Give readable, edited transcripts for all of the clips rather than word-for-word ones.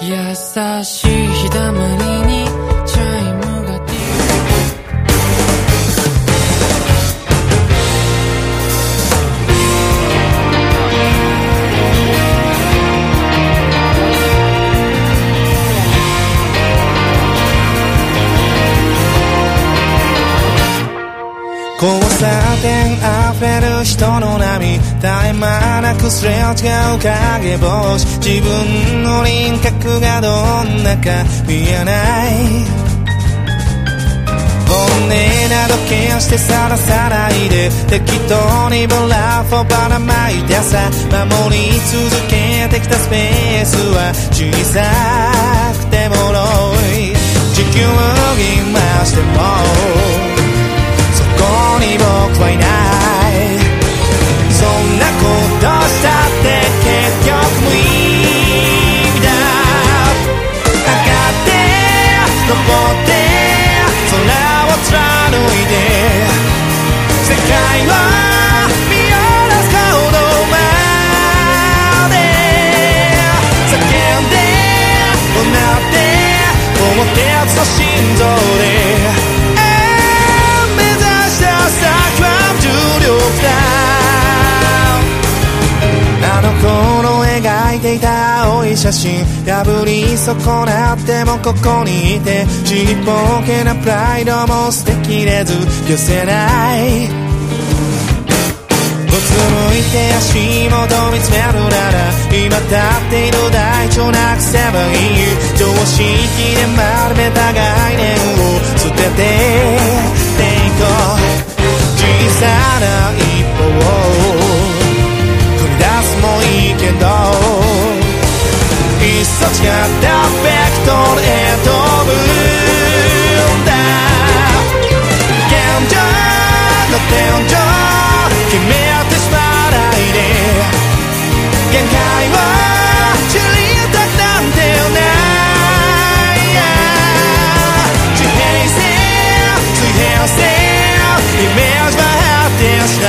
優しい日だまりにチャイムが交差点溢れる人の波、絶え間なくすれ違う影星、自分の輪郭がどんなか見えない。本音など決してさらさないで、適当にブラフをばらまいてさ、守り続けてきたスペースは小さくてもろい。地球を今してもここに僕はいない。そんなことしたって結局無意味だ。上がって登って空を貫いて世界を見下ろすほどまで叫んで怒鳴って桃鉄の心臓であの頃描いていた青い写真破り損なってもここにいて、ちっぽけなプライドも捨てきれず消せない。うつむいて足元見つめるなら今立っている大地をなくせばいい。常識で丸めた概念を捨てていこう。小さな一歩を踏み出すもいいけど、いっそ違ったベクトルへ飛ぶんだ。現状の天井決めてしまわないで、限界を知りたくなんてない。地平線水平線イメージは発展した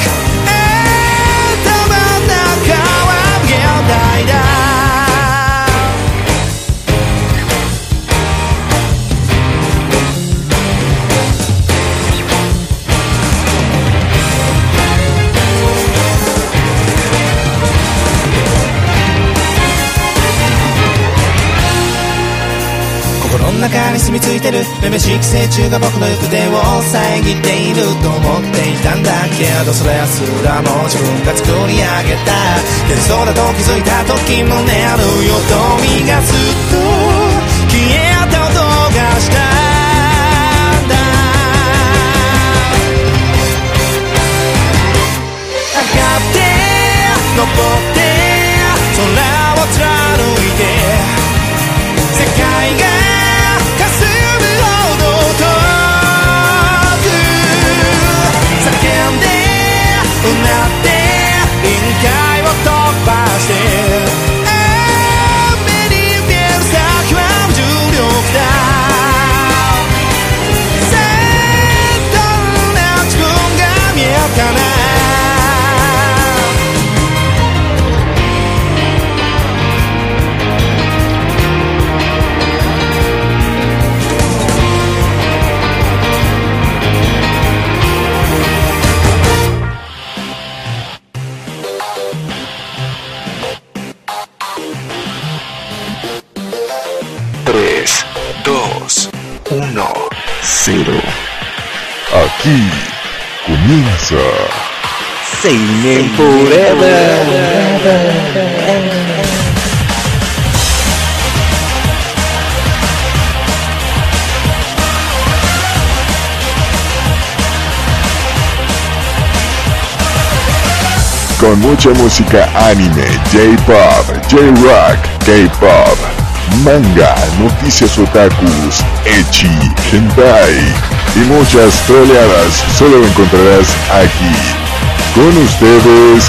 頭の中は現代だ。心の中に住み着いてるめめしき寄生虫が僕の行く手を遮っていると思っていたんだけど、それすらも自分が作り上げた幻想だと気づいた時もねるよ。瞳がずっと消えた音がしたんだ。上がって登って空を貫いて世界がうなって臨界を突破して目に見える先は無重力だ。さあどんな自分が見えるかな。 Aquí comienza Seinen Forever. Con mucha música anime, J-pop, J-rock, K-pop, manga, noticias otakus, ecchi, hentai y muchas troleadas solo lo encontrarás aquí. Con ustedes,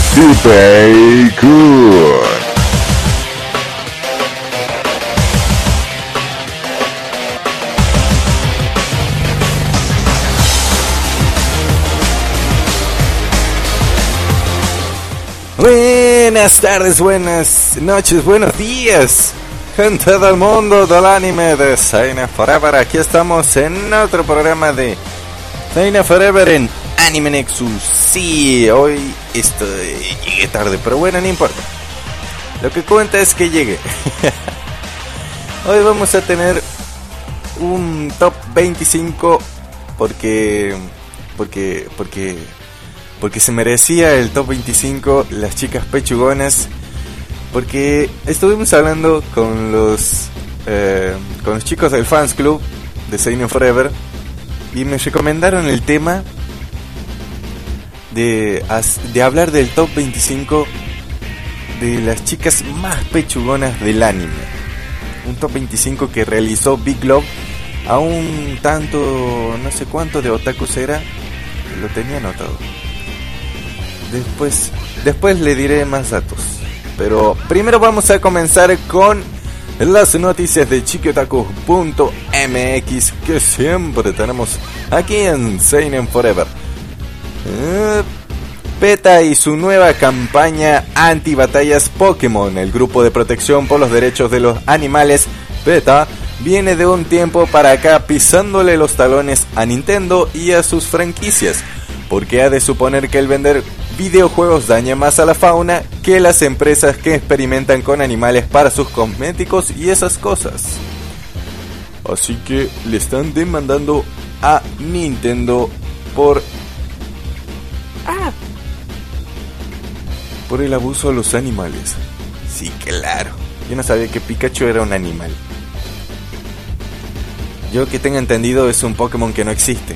Dipei-kun. Buenas tardes, buenas noches, buenos días. Gente del mundo del anime de Seinen Forever, aquí estamos en otro programa de Seinen Forever en Anime Nexus. Sí, hoy llegué tarde, pero bueno, no importa. Lo que cuenta es que llegué. Hoy vamos a tener un top 25 porque se merecía el top 25 las chicas pechugonas. Porque estuvimos hablando con los chicos del Fans Club de Seinen Forever y me recomendaron el tema de hablar del top 25 de las chicas más pechugonas del anime. Un top 25 que realizó Big Love a un tanto, no sé cuánto de otakus era, lo tenía anotado. Después le diré más datos. Pero primero vamos a comenzar con las noticias de chikiotaku.mx que siempre tenemos aquí en Seinen Forever. PETA y su nueva campaña anti-batallas Pokémon. El grupo de protección por los derechos de los animales, PETA, viene de un tiempo para acá pisándole los talones a Nintendo y a sus franquicias, porque ha de suponer que el vender videojuegos daña más a la fauna que las empresas que experimentan con animales para sus cosméticos y esas cosas. Así que le están demandando a Nintendo por el abuso a los animales. Sí, claro. Yo no sabía que Pikachu era un animal. Yo que tenga entendido es un Pokémon que no existe.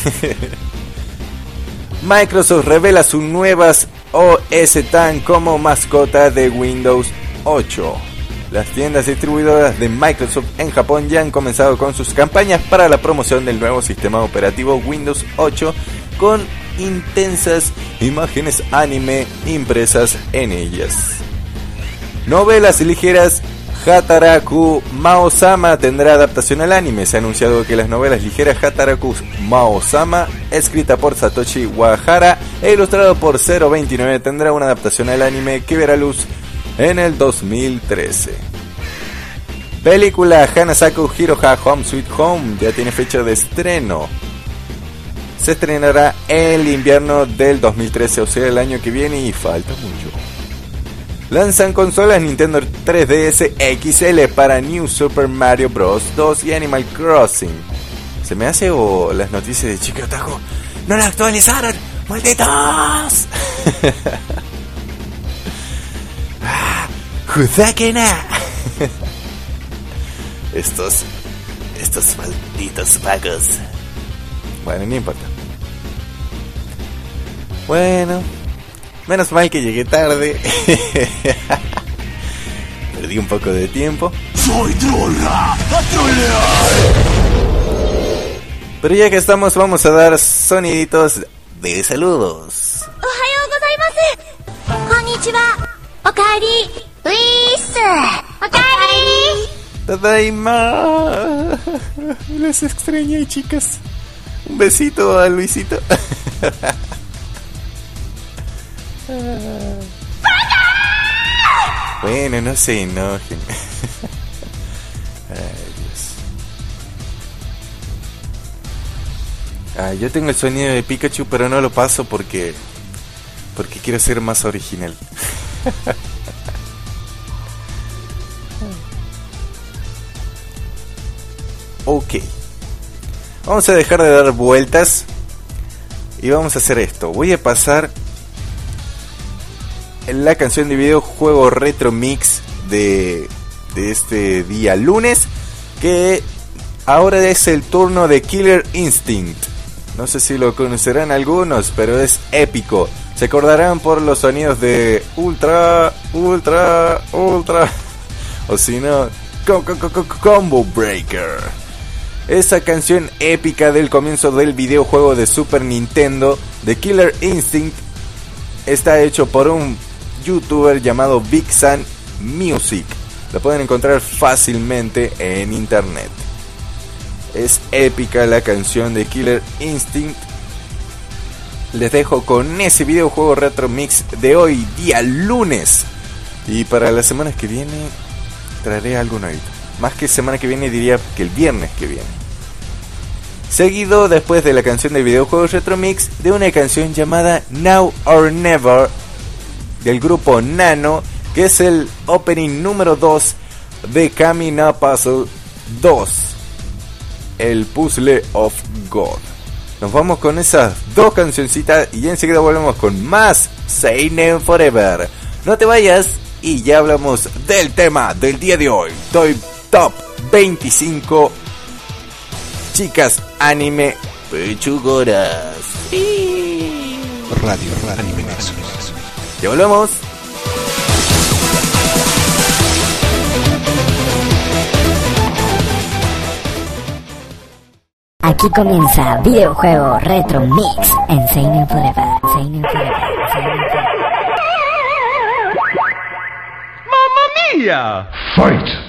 Microsoft revela sus nuevas OS X como mascota de Windows 8. Las tiendas distribuidoras de Microsoft en Japón ya han comenzado con sus campañas para la promoción del nuevo sistema operativo Windows 8 con intensas imágenes anime impresas en ellas. Novelas ligeras. Hataraku Mao-sama tendrá adaptación al anime. Se ha anunciado que las novelas ligeras Hataraku Mao-sama, escrita por Satoshi Wahara e ilustrado por 029, tendrá una adaptación al anime que verá luz en el 2013. Película Hanasaku Hiroha Home Sweet Home ya tiene fecha de estreno. Se estrenará el invierno del 2013, o sea, el año que viene, y falta mucho. Lanzan consolas Nintendo 3DS XL para New Super Mario Bros. 2 y Animal Crossing. ¿Se me hace o las noticias de Chico Otaku no la actualizaron? ¡Malditos! ¡Juzakena! Estos malditos vagos. Bueno, no importa. Bueno, menos mal que llegué tarde. Perdí un poco de tiempo. ¡Soy trolla! ¡A trolear! Pero ya que estamos, vamos a dar soniditos de saludos. ¡Ohayou gozaimasu! ¡Konnichiwa! ¡Okaeri! ¡Uiss! ¡Okaeri! ¡Tadaima! Les extrañé, chicas. Un besito a Luisito. Bueno, no se enojen. Ay, Dios. Yo tengo el sonido de Pikachu, pero no lo paso porque quiero ser más original. Ok. Vamos a dejar de dar vueltas y vamos a hacer esto. Voy a pasar la canción de videojuego Retro Mix de este día lunes, que ahora es el turno de Killer Instinct. No sé si lo conocerán algunos, pero es épico. Se acordarán por los sonidos de Ultra, Ultra, Ultra, o si no, Combo Breaker. Esa canción épica del comienzo del videojuego de Super Nintendo de Killer Instinct está hecho por un youtuber llamado Big Sun Music. Lo pueden encontrar fácilmente en internet. Es épica la canción de Killer Instinct. Les dejo con ese videojuego retro mix de hoy, día lunes. Y para las semanas que viene traeré algo nuevo. Más que semana que viene, diría que el viernes que viene. Seguido después de la canción de videojuegos Retro Mix, de una canción llamada Now or Never del grupo Nano, que es el opening número 2 de Kamina Puzzle 2, el Puzzle of God. Nos vamos con esas dos cancioncitas y enseguida volvemos con más Seinen Forever. No te vayas y ya hablamos del tema del día de hoy. Top 25 chicas anime pechugoras. Radio Anime Nexus. Ya volvemos. Aquí comienza Videojuego Retro Mix en Seinen Forever. Seinen Forever. Seinen Forever. ¡Mamma mía! Fight!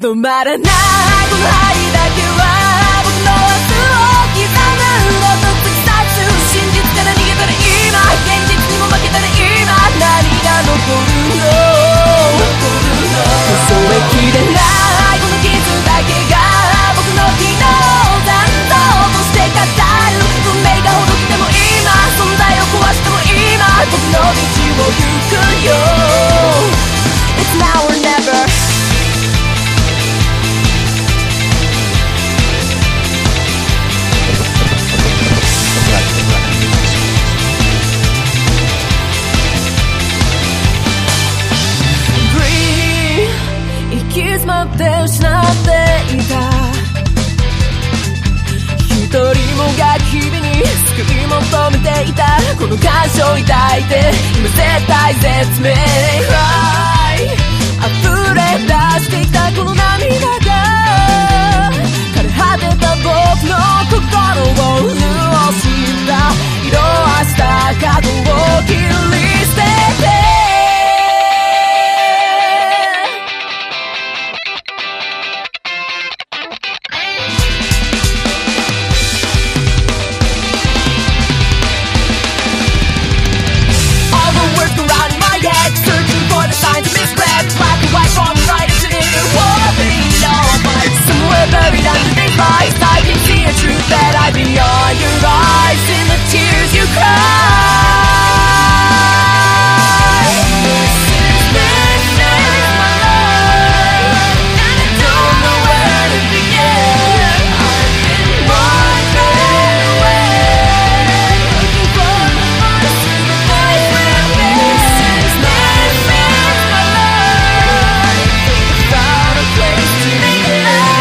止まらないこの針だけは僕の明日を刻む音突き刺す真実から逃げたら今現実にも負けたら今何が残るの数えきれないこの傷だけが僕の昨日残像として語る運命がほどきても今存在を壊しても今僕の道を行くよ It's now or never Breathe 行き詰まって失っていた一人もが日々に救い求めていたこの感傷を抱いて今絶対絶命溢れ出してきたこの涙が枯れ果てた僕の心を潤した色あした角を切り捨ててBuried underneath my eyes, I can see a truth that I beyond your eyes. In the tears you cry. This is my life, and I don't know where to begin. I've been wandering away, looking for the voices that life will be. This is my life. I found a place to begin.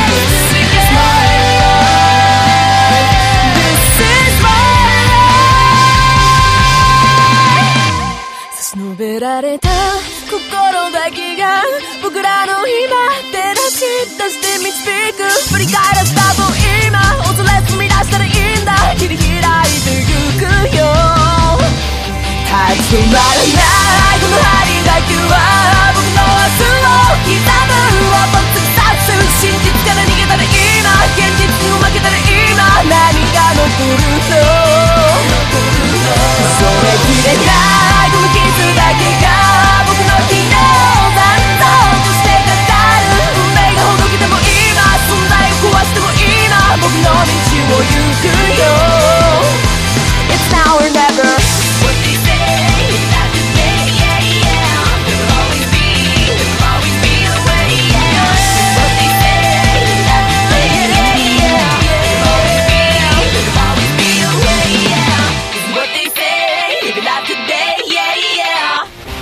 述べられた心だけが僕らの今照らし出して導く振り返らせたと今恐れずみ出したらいいんだ切り開いてゆくよ立ち止まらないこの針だけは僕の明日を刻む音突き刺す真実から逃げたら今現実にも負けたら今何が残るのそれきれないこの傷だけが僕の昨日残像として語る運命がほどけても今存在を壊しても今僕の道を行くよ It's now or never What they say is not today yeah yeah There will always be a way yeah What they say is not today yeah yeah There will always be a way yeah What they say is not today yeah yeah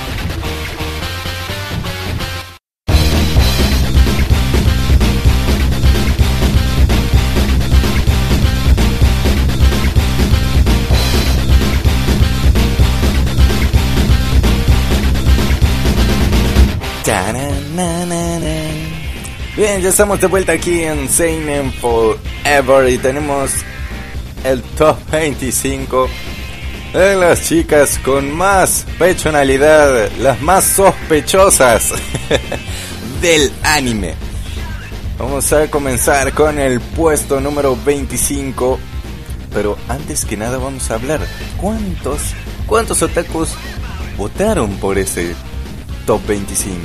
Bien, ya estamos de vuelta aquí en Seinen Forever y tenemos el top 25 de las chicas con más personalidad, las más sospechosas del anime. Vamos a comenzar con el puesto número 25, pero antes que nada vamos a hablar cuántos otakus votaron por ese top 25.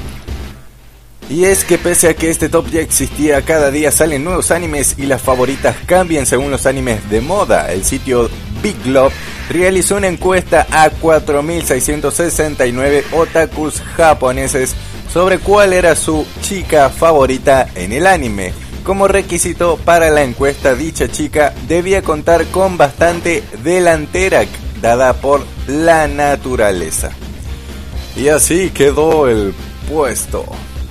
Y es que pese a que este top ya existía, cada día salen nuevos animes y las favoritas cambian según los animes de moda. El sitio Big Love realizó una encuesta a 4.669 otakus japoneses sobre cuál era su chica favorita en el anime. Como requisito para la encuesta, dicha chica debía contar con bastante delantera dada por la naturaleza. Y así quedó el puesto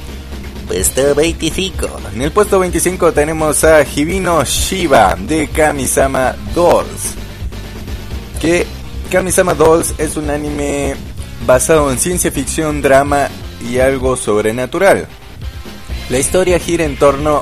25. En el puesto 25 tenemos a Hibino Shiba de Kamisama Dolls. Que Kamisama Dolls es un anime basado en ciencia ficción, drama y algo sobrenatural. La historia gira en torno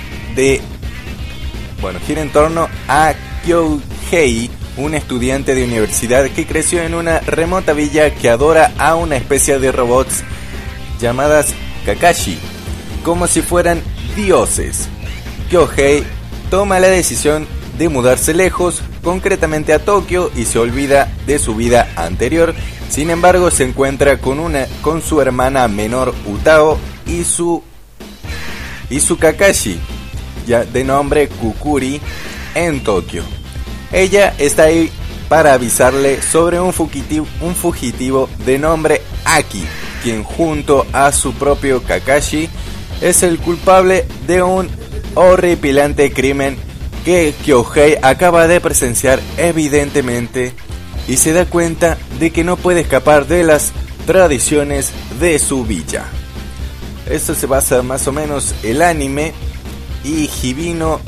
a Kyohei, un estudiante de universidad que creció en una remota villa que adora a una especie de robots llamadas Kakashi. como si fueran dioses. Kyohei toma la decisión de mudarse lejos, concretamente a Tokio, y se olvida de su vida anterior. Sin embargo, se encuentra con su hermana menor Utao y su Kakashi, ya de nombre Kukuri, en Tokio. Ella está ahí para avisarle sobre un fugitivo de nombre Aki, quien junto a su propio Kakashi es el culpable de un horripilante crimen que Kyohei acaba de presenciar evidentemente, y se da cuenta de que no puede escapar de las tradiciones de su villa. Esto se basa más o menos el anime, y Hibino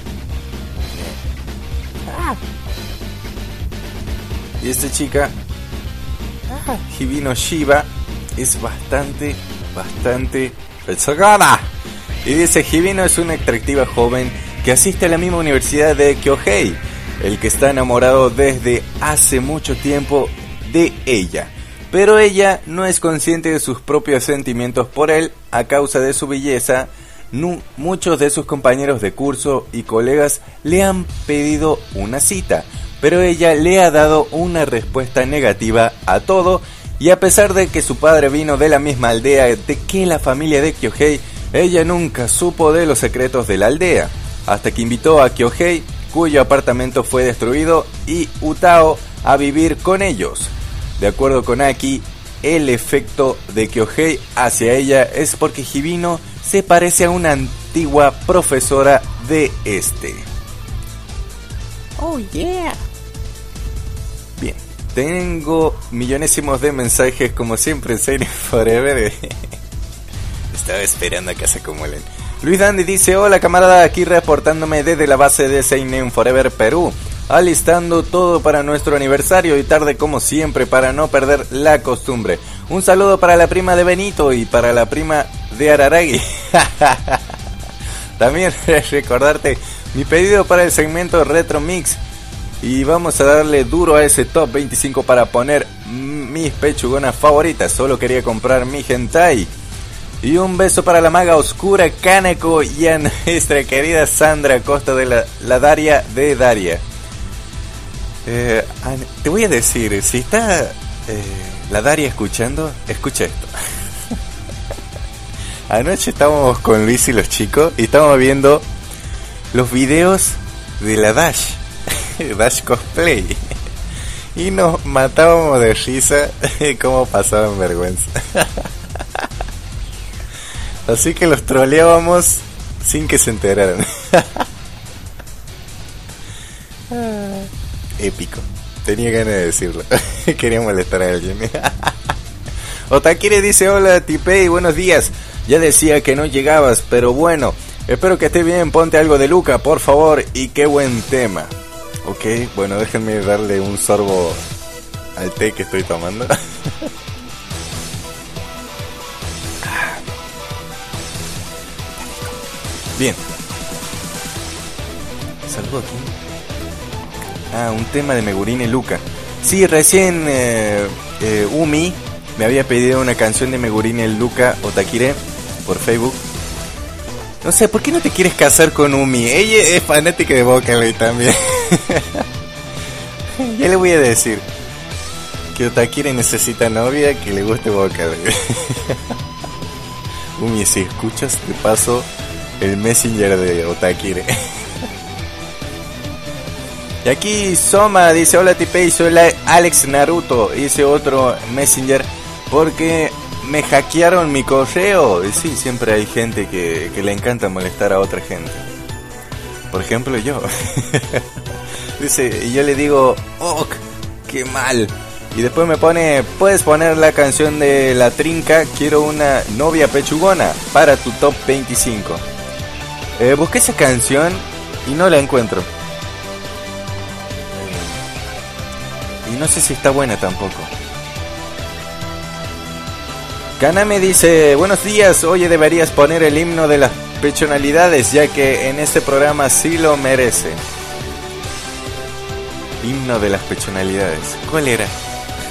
y esta chica Hibino Shiba es bastante rezagada. Y dice: Hibino es una atractiva joven que asiste a la misma universidad de Kyohei, el que está enamorado desde hace mucho tiempo de ella, pero ella no es consciente de sus propios sentimientos por él a causa de su belleza. Muchos de sus compañeros de curso y colegas le han pedido una cita, pero ella le ha dado una respuesta negativa a todo, y a pesar de que su padre vino de la misma aldea de que la familia de Kyohei, ella nunca supo de los secretos de la aldea, hasta que invitó a Kyohei, cuyo apartamento fue destruido, y Utao a vivir con ellos. De acuerdo con Aki, el efecto de Kyohei hacia ella es porque Hibino se parece a una antigua profesora de este. Oh yeah. Bien, tengo millonésimos de mensajes como siempre en Seinen Forever. Estaba esperando a que se acumulen. Luis Dandy dice: hola camarada, aquí reportándome desde la base de Seinen Forever Perú, alistando todo para nuestro aniversario, y tarde como siempre para no perder la costumbre. Un saludo para la prima de Benito y para la prima de Araragi. También recordarte mi pedido para el segmento Retro Mix, y vamos a darle duro a ese top 25 para poner mis pechugonas favoritas. Solo quería comprar mi hentai. Y un beso para la maga oscura Kaneko y a nuestra querida Sandra Costa de la Daria de Daria. Te voy a decir, si está la Daria escuchando, escucha esto. Anoche estábamos con Luis y los chicos y estábamos viendo los videos de la Dash, Dash Cosplay, y nos matábamos de risa cómo pasaban vergüenza. Así que los troleábamos sin que se enteraran. Épico. Tenía ganas de decirlo. Quería molestar a alguien. Otakire dice: hola Tipei, buenos días. Ya decía que no llegabas, pero bueno, espero que esté bien. Ponte algo de Luca, por favor. Y qué buen tema. Ok, bueno, déjenme darle un sorbo al té que estoy tomando. Bien. ¿Salgo aquí? Un tema de Megurine Luca. Sí, recién Umi me había pedido una canción de Megurine Luca Otakire por Facebook. No sé, ¿por qué no te quieres casar con Umi? Ella es fanática de Vocaloid también. Ya le voy a decir que Otakire necesita novia que le guste Vocaloid. Umi, si escuchas, te paso el Messenger de Otakire. Y aquí Soma dice: hola Tipei, soy Alex Naruto. Hice otro Messenger porque me hackearon mi correo. Y sí, siempre hay gente que le encanta molestar a otra gente. Por ejemplo yo. Dice, y yo le digo: oh, qué mal. Y después me pone: puedes poner la canción de La Trinca, quiero una novia pechugona para tu top 25. Busqué esa canción y no la encuentro. Y no sé si está buena tampoco. Kaname dice: buenos días, oye, deberías poner el himno de las pechonalidades, ya que en este programa sí lo merece. Himno de las pechonalidades, ¿cuál era?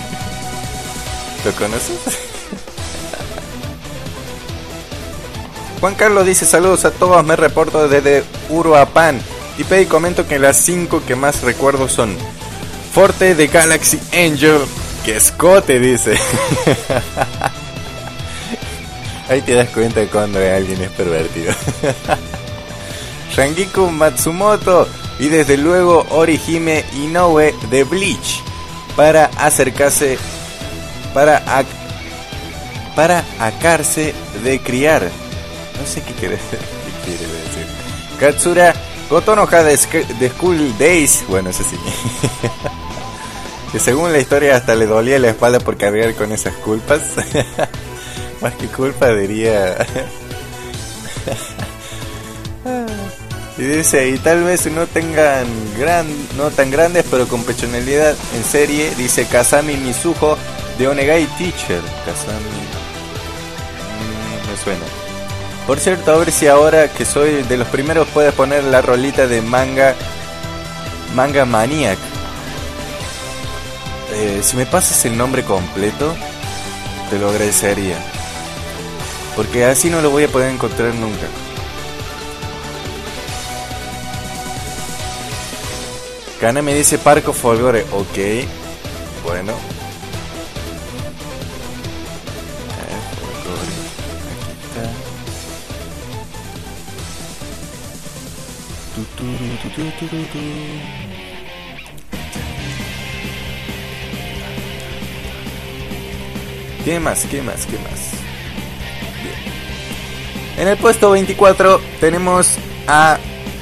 ¿Lo conoces? Juan Carlos dice: saludos a todos, me reporto desde Uruapan. Y comento que las 5 que más recuerdo son Forte de Galaxy Angel, que escote, dice. Ahí te das cuenta de cuando alguien es pervertido. Rangiku Matsumoto y desde luego Orihime Inoue de Bleach para acercarse para acarse de criar. No sé qué quiere decir. Katsura Kotonoha de School Days. Bueno, eso sí. Que según la historia hasta le dolía la espalda por cargar con esas culpas. Más que culpa diría. Y dice, y tal vez no tengan no tan grandes, pero con personalidad en serie, dice Kazami Mizuho de Onegai Teacher. Kazami me suena. Por cierto, a ver si ahora que soy de los primeros puedes poner la rolita de Manga Maniac. Si me pasas el nombre completo, te lo agradecería, porque así no lo voy a poder encontrar nunca. Kana me dice Parco Folgore. Ok, bueno. Folgore. Aquí está. ¿Qué más? Bien. En el puesto 24 tenemos a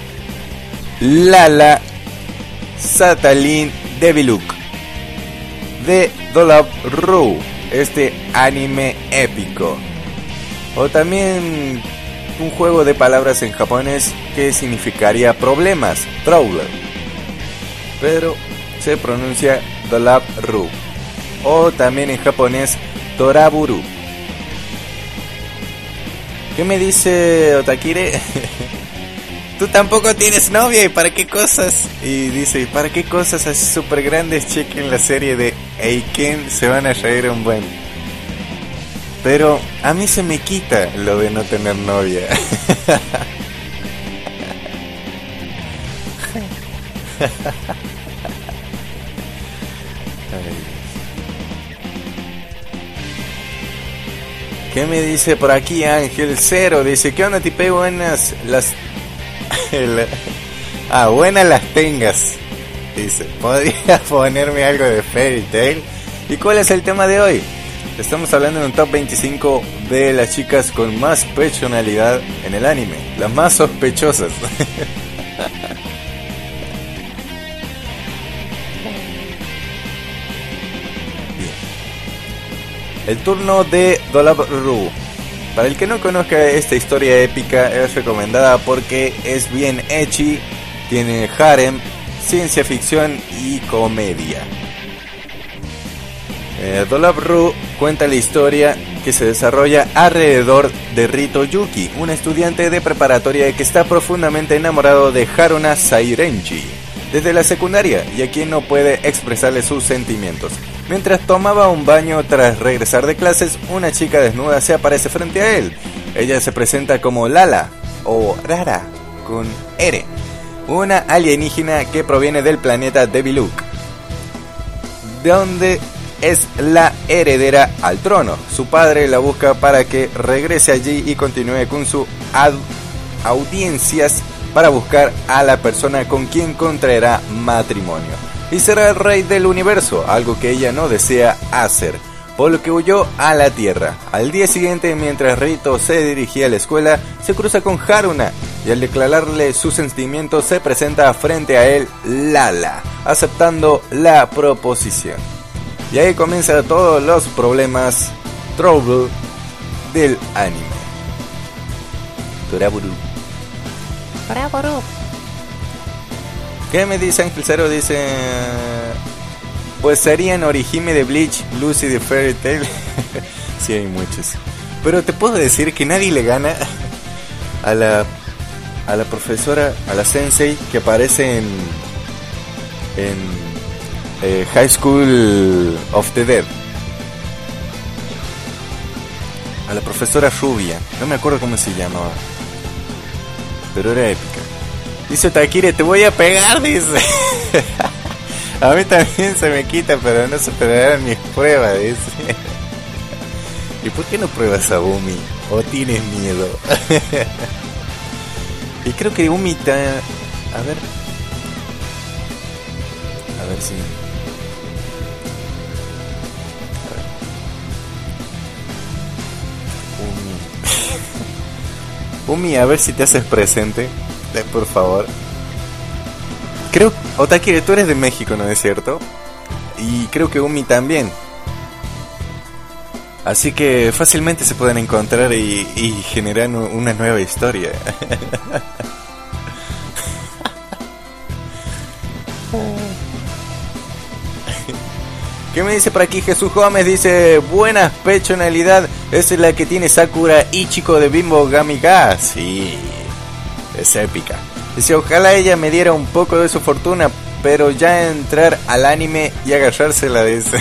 Lala Satalin Deviluk de Dolab Ru, este anime épico, o también un juego de palabras en japonés que significaría problemas, trouble, pero se pronuncia Dolab Ru, o también en japonés Toraburu. ¿Qué me dice Otakire? Tú tampoco tienes novia, ¿y para qué cosas? Y dice, ¿y para qué cosas así súper grandes? Chequen la serie de Eiken, se van a reír un buen. Pero a mí se me quita lo de no tener novia. ¿Qué me dice por aquí Ángel Cero? Dice, ¿qué onda, tipe? Buenas las... buenas las tengas. Dice, ¿podría ponerme algo de Fairy Tail? ¿Y cuál es el tema de hoy? Estamos hablando de un top 25 de las chicas con más personalidad en el anime, las más sospechosas. El turno de Dolab Ru. Para el que no conozca esta historia épica, es recomendada porque es bien ecchi, tiene harem, ciencia ficción y comedia. Dolab Ru cuenta la historia que se desarrolla alrededor de Rito Yuki, un estudiante de preparatoria que está profundamente enamorado de Haruna Sairenchi desde la secundaria y a quien no puede expresarle sus sentimientos. Mientras tomaba un baño tras regresar de clases, una chica desnuda se aparece frente a él. Ella se presenta como Lala, o Rara, con R, una alienígena que proviene del planeta Deviluk, donde es la heredera al trono. Su padre la busca para que regrese allí y continúe con sus audiencias para buscar a la persona con quien contraerá matrimonio y será el rey del universo, algo que ella no desea hacer, por lo que huyó a la tierra. Al día siguiente, mientras Rito se dirigía a la escuela, se cruza con Haruna y al declararle sus sentimientos se presenta frente a él Lala, aceptando la proposición. Y ahí comienzan todos los problemas, trouble del anime. Toraburu. ¿Qué me dice Ángel Cero? Dice, pues serían Orihime de Bleach, Lucy de Fairy Tail. Sí, hay muchos. Pero te puedo decir que nadie le gana a la profesora, a la sensei que aparece en High School of the Dead. a la profesora rubia. No me acuerdo cómo se llamaba, pero era épica. Dice Otakire, te voy a pegar, dice. A mí también se me quita, pero no superarán mis pruebas, dice. ¿Y por qué no pruebas a Umi? ¿O tienes miedo? Y creo que Umi está... A ver si... Umi, a ver si te haces presente, por favor. Creo, Otakire, tú eres de México, ¿no es cierto? Y creo que Umi también. Así que fácilmente se pueden encontrar y generar una nueva historia. ¿Qué me dice por aquí Jesús Gómez? Dice, buena pechonalidad, esa es la que tiene Sakura Ichiko de Bimbo Gamiga. Sí, es épica. Dice, ojalá ella me diera un poco de su fortuna, pero ya entrar al anime y agarrársela, dice.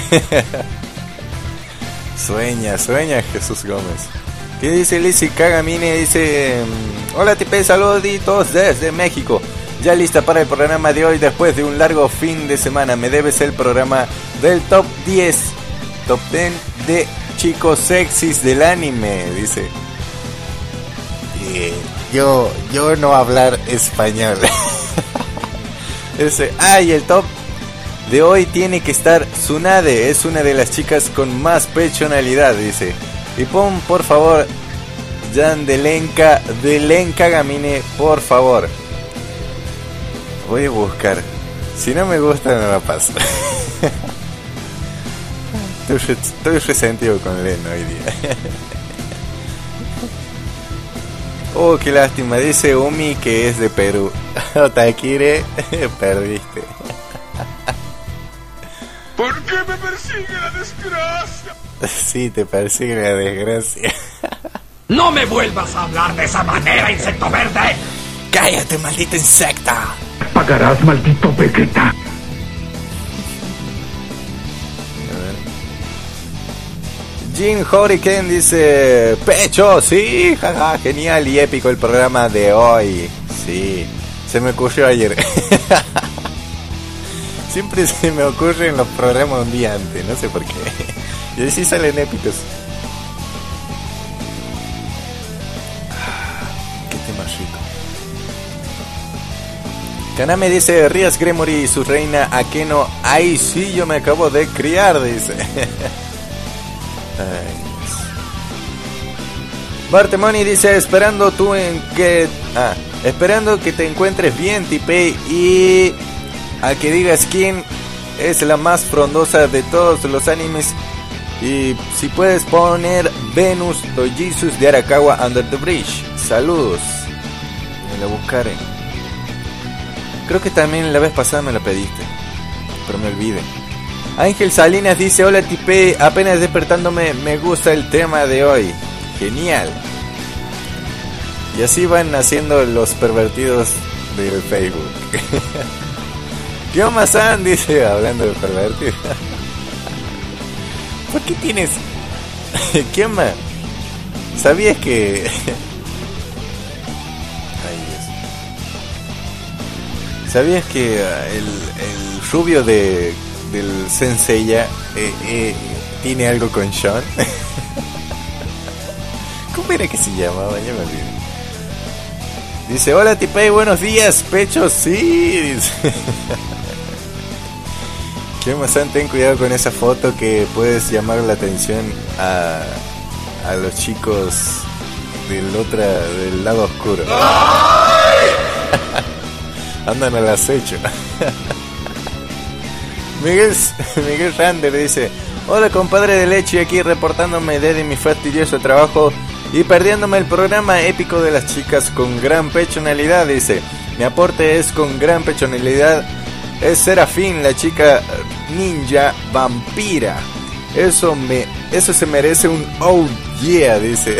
Sueña Jesús Gómez. ¿Qué dice Lizzy Kagamine? Dice, hola tipe, saluditos desde México. Ya lista para el programa de hoy después de un largo fin de semana. Me debes el programa del top 10 de chicos sexys del anime, dice. Yo no hablar español. Dice, y el top de hoy tiene que estar Tsunade, es una de las chicas con más pechonalidad, dice. Y pon por favor Jan de Lenka Gamine, por favor. Voy a buscar. Si no me gusta, no la paso. Estoy resentido con Len hoy día. Oh, qué lástima. Dice Umi que es de Perú. Otakire, perdiste. ¿Por qué me persigue la desgracia? Sí, te persigue la desgracia. ¡No me vuelvas a hablar de esa manera, insecto verde! ¡Cállate, maldito insecta! Pagarás, maldito Vegeta. Jin Hurricane dice, pecho, sí, jaja, genial y épico el programa de hoy. Sí, se me ocurrió ayer. Siempre se me ocurre en los programas un día antes, no sé por qué. Y así salen épicos. Qué tema rico. Kaname dice, Rías Gremory y su reina Akeno, ay sí, yo me acabo de criar, dice. Bartemoni dice, esperando que te encuentres bien, Tipei, y a que digas quién es la más frondosa de todos los animes, y si puedes poner Venus o Jesus de Arakawa Under the Bridge. Saludos. Me la buscaré. Creo que también la vez pasada me la pediste, pero me olvidé. Ángel Salinas dice, hola Tipe, apenas despertándome, me gusta el tema de hoy. Genial. Y así van naciendo los pervertidos del Facebook. Kioma-san dice, hablando de pervertidos. ¿Por qué tienes? Kioma, ¿sabías que... Ay, Dios. ¿Sabías que el rubio del Senseiya tiene algo con Sean? ¿Cómo era que se llamaba? Ya me olvidé. Dice, hola Tipei, buenos días, pechos, sí. Kioma-san, ten cuidado con esa foto que puedes llamar la atención a los chicos del lado oscuro. Andan al acecho. Miguel Rander dice, hola compadre de leche, aquí reportándome desde mi fastidioso trabajo y perdiéndome el programa épico de las chicas con gran pechonalidad, dice. Mi aporte es con gran pechonalidad, es Serafín, la chica ninja vampira. Eso se merece un oh yeah, dice.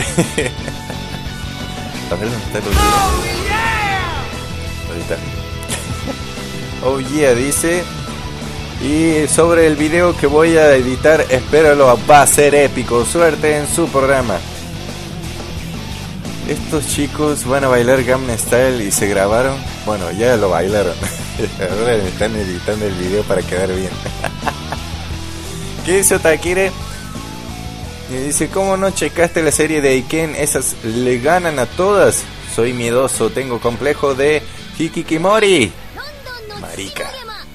A ver, ¿dónde está el oh yeah? Ahorita. Oh yeah, dice. Y sobre el video que voy a editar, espéralo, va a ser épico. Suerte en su programa. estos chicos van a bailar Gangnam Style y se grabaron. Bueno, ya lo bailaron. Ahora están editando el video para quedar bien. ¿Qué dice Takire? Y dice, ¿cómo no checaste la serie de Eiken? Esas le ganan a todas. Soy miedoso, tengo complejo de Hikikimori. Marica.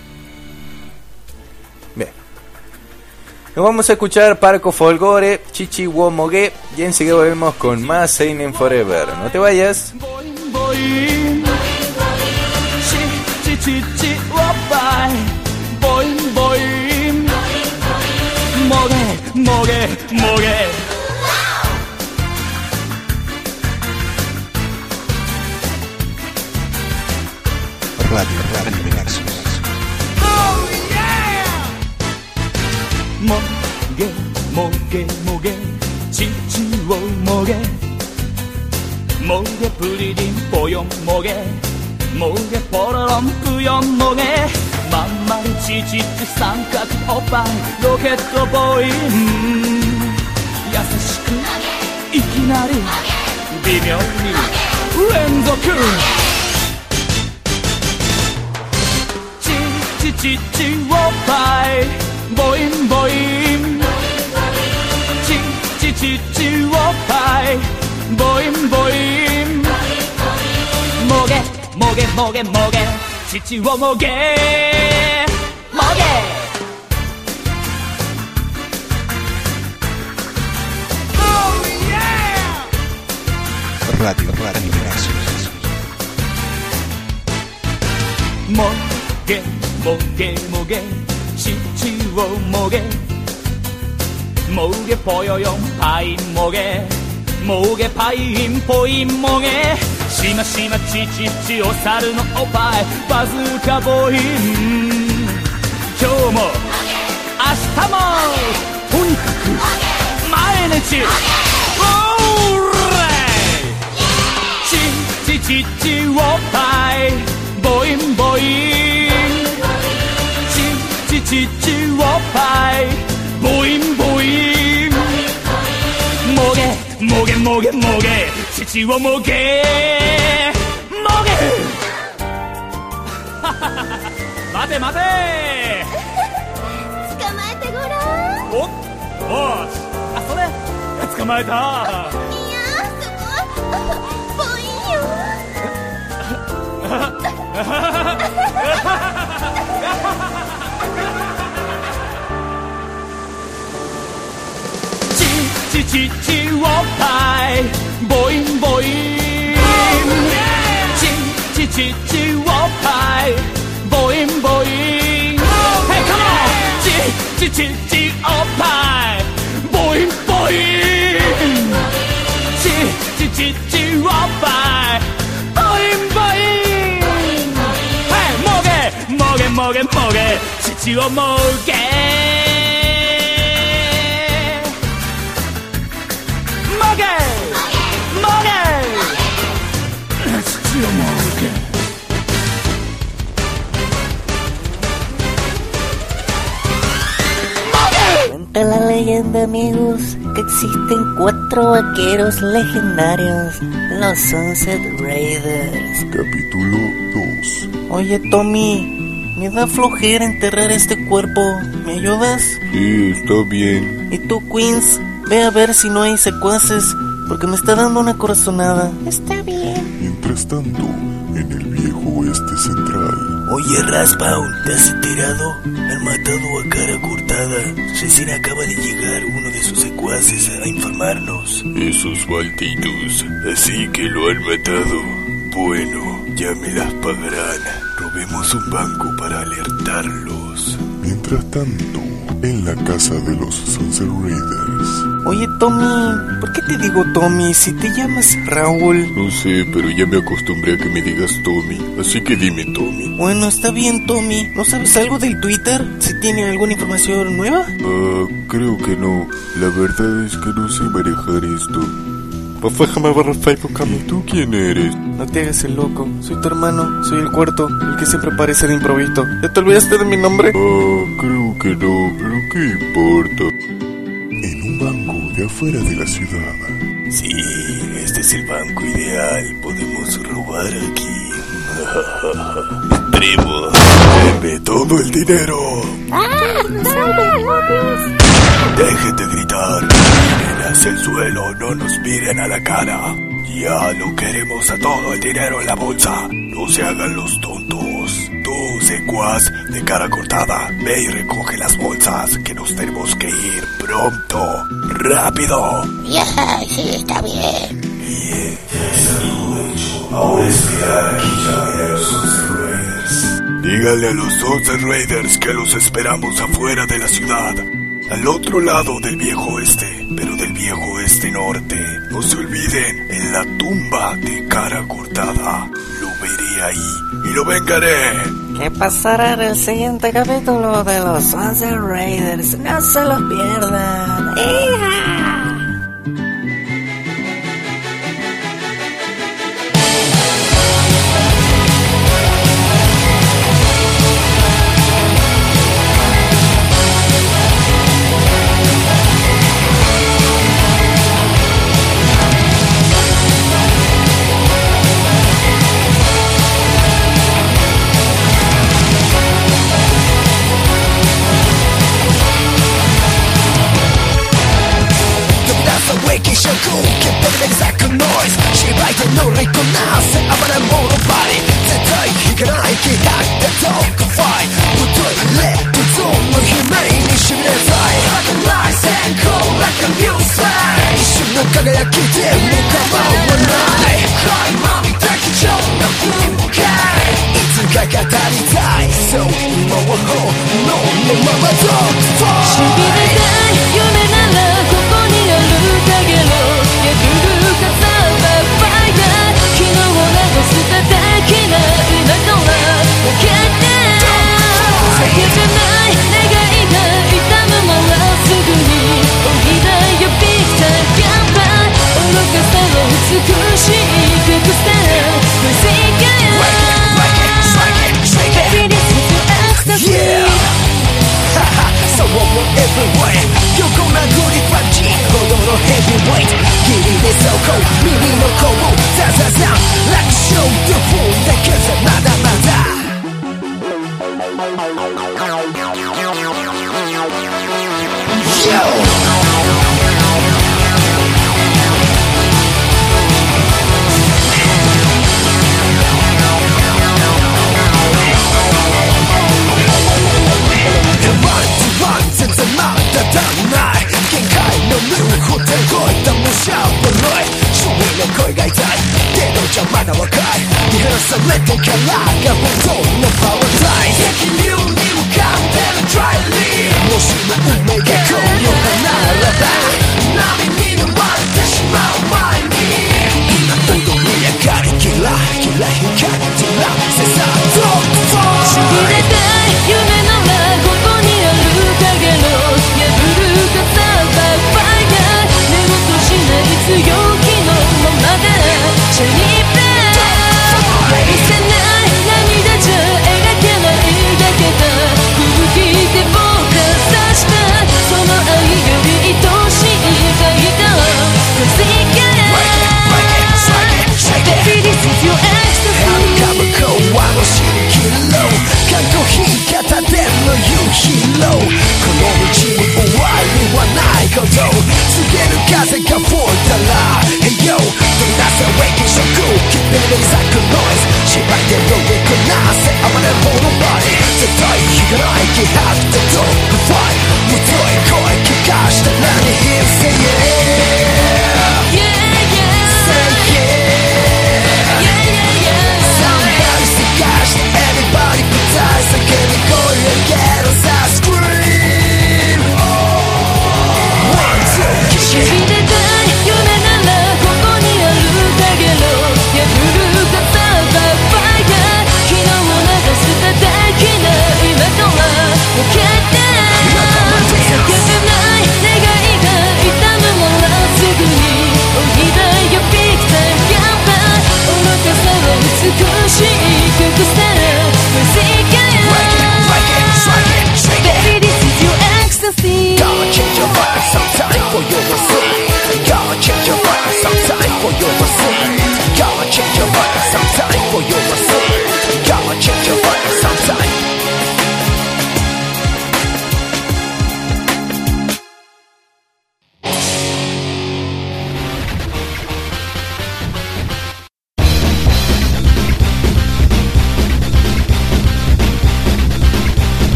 Bien. Nos vamos a escuchar Parco Folgore, Chichi wo Moge, y enseguida volvemos con más Seinen Forever. No te vayas. Radio Nexus. Moge, moge, moge, chichi wo moge, moge puririn poyon moge, moge porolon puyon moge, manmaru chichichi sankaku oppai, rocket boy, yasashiku, ikinari, bimyou ni renzoku. Chichi wo pai, boing boing. Chichi wo pai, boing boing. Moge, moge, moge, moge. Chichi wo moge, moge. Oh yeah. Radio Nexus. Moge, moge, moge, chichi wo moge, moge poyoyon pain moge, moge pain poin moge, shima shima chichichi osaru no opai, bazooka boy. Kyou mo, ashita mo, tonikaku, mainichi. Chichi wo pai, boin boin. Chichi wo pai, boing boing. Moge, moge, moge, moge. Chichi wo moge, moge. Mate, mate. 捕まえてごらん。 お、おーし、あ、それ捕まえた。 いや、そこボインよ。Chichi wo pai, boing boing. Chichi wo pai, boing boing. Hey, come on! Chichi wo pai, boing boing. Chichi wo pai, boing boing. Hey, moge, moge, moge, moge. Chichi wo moge. Cuenta la leyenda, amigos, que existen 4 vaqueros legendarios, los Sunset Raiders. Capítulo 2. Oye, Tommy, me da flojera enterrar este cuerpo. ¿Me ayudas? Sí, está bien. ¿Y tú, Queens? Ve a ver si no hay secuaces, porque me está dando una corazonada. Está bien. Mientras tanto, en el viejo oeste central. Oye, Raspawn, ¿te has enterado? Han matado a cara cortada. Recién acaba de llegar uno de sus secuaces a informarnos. Esos malditos, así que lo han matado. Bueno, ya me las pagarán. Robemos un banco para alertarlos. Mientras tanto, en la casa de los Sunset Raiders. Oye, Tommy, ¿por qué te digo Tommy si te llamas Raúl? No sé, pero ya me acostumbré a que me digas Tommy, así que dime Tommy. Bueno, está bien, Tommy. ¿No sabes algo del Twitter? ¿Si tiene alguna información nueva? Creo que no. La verdad es que no sé manejar esto. Pues déjame ver el Facebook a mí. ¿Tú quién eres? No te hagas el loco. Soy tu hermano. Soy el cuarto, el que siempre aparece de improviso. ¿Ya te olvidaste de mi nombre? Creo que no, pero ¿qué importa? En un banco de afueras de la ciudad. Sí, este es el banco ideal. Podemos robar aquí. Primo, denme todo el dinero. Dejen de gritar. Miren hacia el suelo, no nos miren a la cara. Ya no queremos a todo el dinero en la bolsa. No se hagan los tontos. Tú, secuaz de cara cortada, ve y recoge las bolsas, que nos tenemos que ir pronto. ¡Rápido! Ya, sí, está bien. Bien, ahora esperar aquí llamen a los 11 Raiders. Díganle a los 11 Raiders que los esperamos afuera de la ciudad, al otro lado del viejo oeste, pero del viejo oeste norte. No se olviden, en la tumba de cara cortada. Lo veré ahí y lo vengaré. ¿Qué pasará en el siguiente capítulo de los 11 Raiders? No se los pierdan. ¡Hija!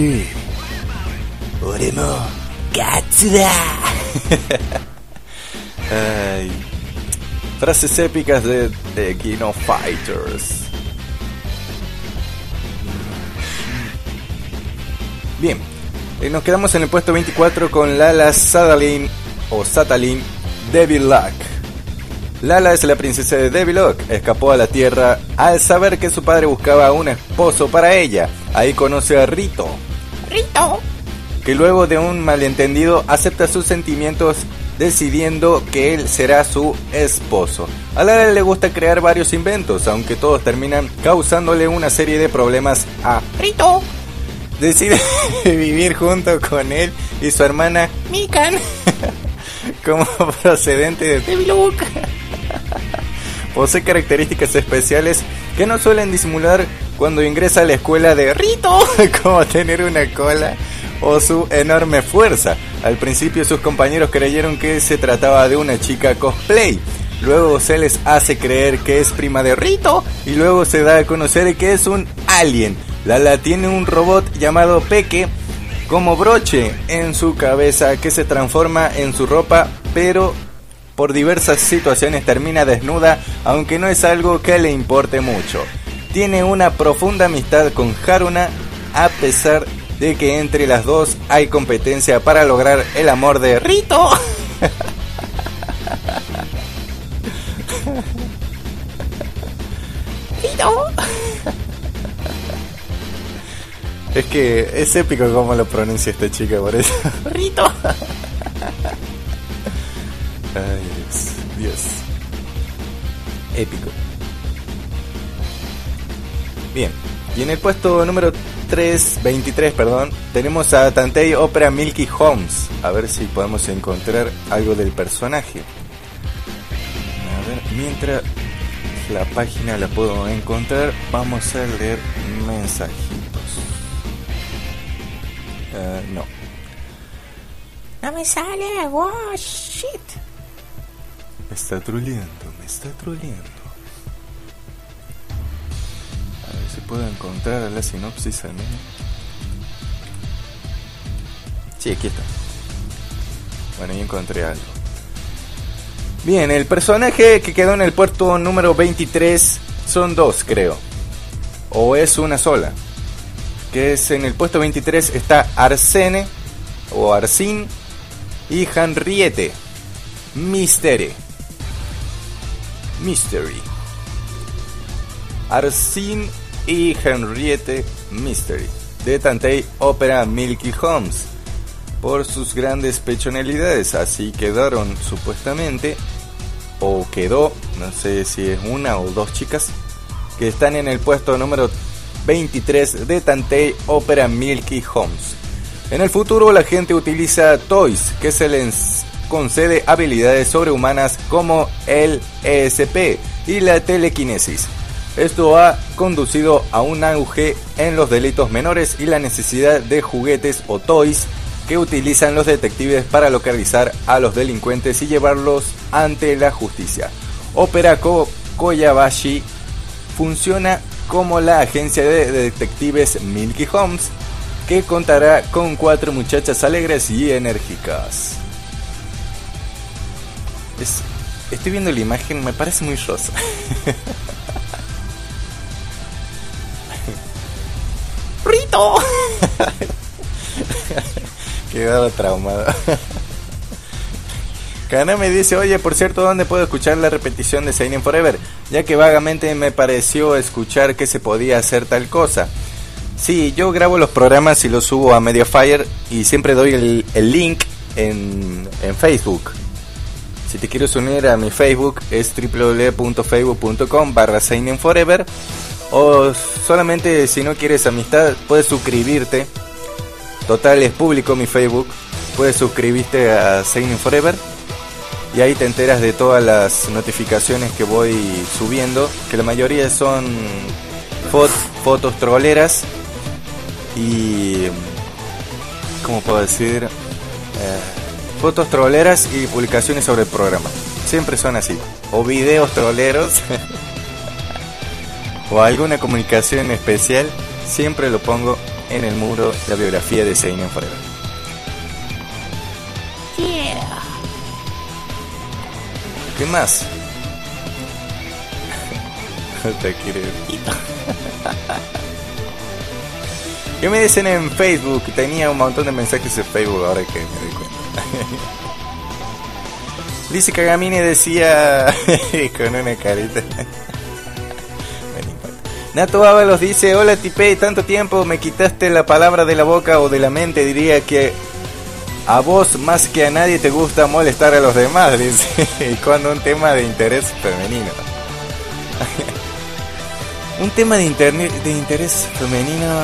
Nani. Oremo Katsura. Ay. Frases épicas de King of Fighters. Bien, nos quedamos en el puesto 24 con Lala Sadalin o Satalin Devilock. Lala es la princesa de Devilock. Escapó a la tierra al saber que su padre buscaba un esposo para ella. Ahí conoce a Rito, que luego de un malentendido acepta sus sentimientos, decidiendo que él será su esposo. A Lala le gusta crear varios inventos, aunque todos terminan causándole una serie de problemas a Rito. Decide vivir junto con él y su hermana Mikan como procedente de Devilock. Posee características especiales que no suelen disimular cuando ingresa a la escuela de Rito, como tener una cola o su enorme fuerza. Al principio sus compañeros creyeron que se trataba de una chica cosplay. Luego se les hace creer que es prima de Rito y luego se da a conocer que es un alien. Lala tiene un robot llamado Peque como broche en su cabeza que se transforma en su ropa, pero por diversas situaciones termina desnuda, aunque no es algo que le importe mucho. Tiene una profunda amistad con Haruna, a pesar de que entre las dos hay competencia para lograr el amor de Rito. Rito. Es que es épico cómo lo pronuncia esta chica, por eso. Rito. Ay, Dios. Épico. Bien. Y en el puesto número 23, tenemos a Tantei Opera Milky Holmes. A ver si podemos encontrar algo del personaje. A ver, mientras la página la puedo encontrar, vamos a leer mensajitos. No. No me sale. Wow, shit. Me está troleando. A ver si puedo encontrar la sinopsis al menos. Sí, aquí está. Bueno, ya encontré algo. Bien, el personaje que quedó en el puesto número 23 son dos, creo. O es una sola. Que es en el puesto 23 está Arsene o Arsene y Henriette Mystery. Arsene y Henriette Mystery de Tantei Opera Milky Holmes. Por sus grandes pechonalidades, así quedaron supuestamente, o quedó, no sé si es una o dos chicas, que están en el puesto número 23 de Tantei Opera Milky Holmes. En el futuro la gente utiliza toys que se les concede habilidades sobrehumanas como el ESP y la telequinesis. Esto ha conducido a un auge en los delitos menores y la necesidad de juguetes o toys que utilizan los detectives para localizar a los delincuentes y llevarlos ante la justicia. Opera Koyabashi funciona como la agencia de detectives Milky Holmes, que contará con 4 muchachas alegres y enérgicas. Estoy viendo la imagen, me parece muy rosa. ¡Rito! Quedaba traumado. Kana me dice, oye, por cierto, ¿dónde puedo escuchar la repetición de Seinen Forever? Ya que vagamente me pareció escuchar que se podía hacer tal cosa. Sí, yo grabo los programas y los subo a Mediafire y siempre doy el link en Facebook. Si te quieres unir a mi Facebook es www.facebook.com/seinenforever, o solamente si no quieres amistad puedes suscribirte. Total, es público mi Facebook. Puedes suscribirte a Seinen Forever y ahí te enteras de todas las notificaciones que voy subiendo, que la mayoría son fotos troleras y, ¿cómo puedo decir? Fotos troleras y publicaciones sobre el programa. Siempre son así. O videos troleros o alguna comunicación especial. Siempre lo pongo en el muro la biografía de Seinen Forever. Yeah. ¿Qué más? Te quiero. ¿Qué me dicen en Facebook? Tenía un montón de mensajes en Facebook ahora que me doy cuenta. Lizzy Kagamine decía con una carita. Nato Ábalos dice: hola Tipei, tanto tiempo me quitaste la palabra de la boca o de la mente. Diría que a vos más que a nadie te gusta molestar a los demás, dice. Cuando un tema de interés femenino. Un tema de interés femenino.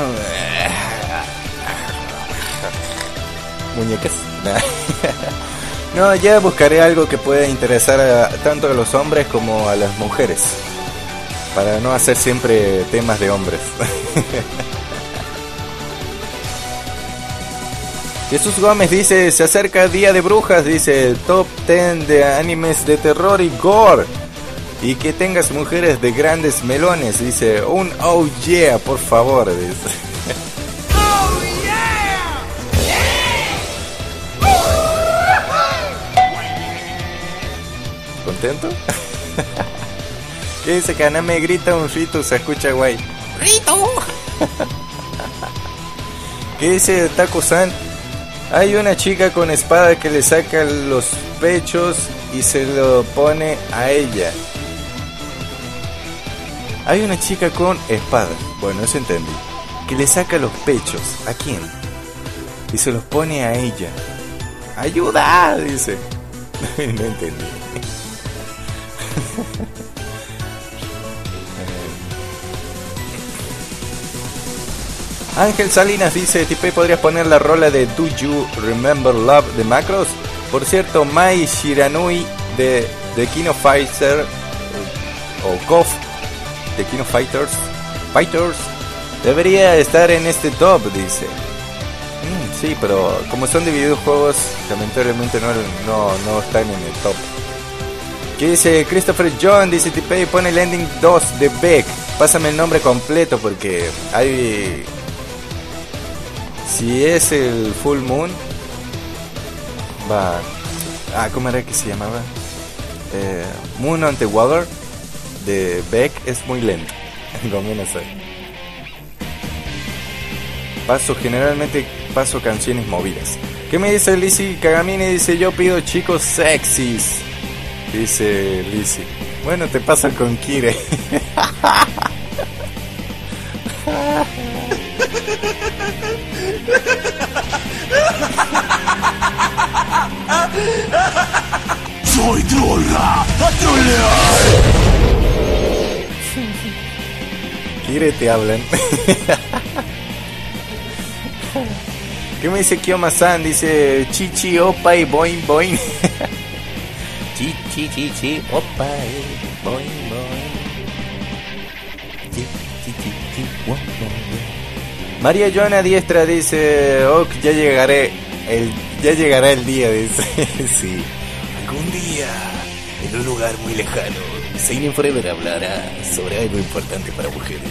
Muñecas. No, ya buscaré algo que pueda interesar tanto a los hombres como a las mujeres, para no hacer siempre temas de hombres. Jesús Gómez dice: se acerca Día de Brujas, dice, top 10 de animes de terror y gore. Y que tengas mujeres de grandes melones, dice, un oh yeah, por favor, dice. Oh yeah. ¿Contento? ¿Qué dice? Kaname grita un rito, se escucha guay. ¡Rito! ¿Qué dice Taco-san? Hay una chica con espada que le saca los pechos y se lo pone a ella. Hay una chica con espada, bueno, eso entendí, que le saca los pechos. ¿A quién? Y se los pone a ella. ¡Ayuda! Dice. No entendí. Ángel Salinas dice: Tipei, ¿podrías poner la rola de Do You Remember Love de Macros? Por cierto, Mai Shiranui de King of Fighters o KOF de King of Fighters debería estar en este top, dice. Sí, pero como son de videojuegos, lamentablemente no están en el top. ¿Qué dice Christopher John? Dice: Tipei, pone el ending 2 de Beck. Pásame el nombre completo porque hay... Si es el Full Moon, va... ¿cómo era que se llamaba? Moon on the Water de Beck es muy lento. Conviene hacer. Generalmente paso canciones movidas. ¿Qué me dice Lizzy Kagamine? Dice: yo pido chicos sexys. Dice Lizzy. Bueno, te paso con Kire. ¡Soy trolla! ¡A trolear! Kire, te hablan. ¿Qué me dice Kiyoma-san? Dice: chichi, opa y boing boing. Chichi, chichi, opa y boing boing. Chichi, chichi, opa y... María Joana Diestra dice: ok, ya llegará el día, dice. Sí. Algún día, en un lugar muy lejano, Seinen Forever hablará sobre algo importante para mujeres.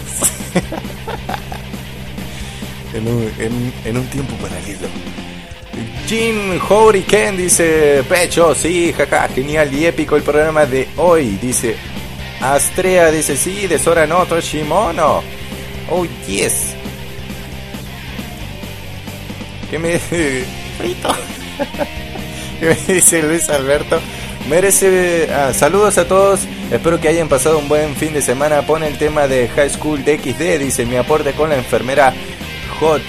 en un tiempo paralelo. Jin Horiken dice: pecho, sí, jaja, genial y épico el programa de hoy. Dice Astrea, dice: sí, de Sora no Toshimono. Oh yes. ¿Qué me dice? Frito. ¿Qué me dice Luis Alberto? Merece... saludos a todos. Espero que hayan pasado un buen fin de semana. Pone el tema de High School DxD. Dice: mi aporte con la enfermera Hot.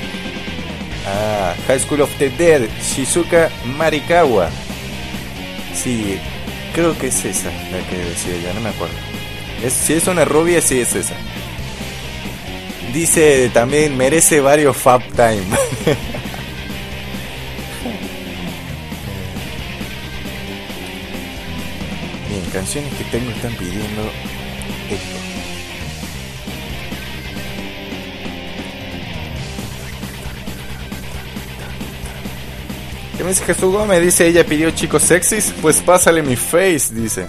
High School of the Dead, Shizuka Marikawa. Sí, creo que es esa la que decía ya, no me acuerdo. Si es una rubia, sí es esa. Dice también: merece varios Fab Time. Bien, canciones que tengo están pidiendo esto. ¿Qué me dice Jesús Gómez? Dice: ella pidió chicos sexys, pues pásale mi face, dice.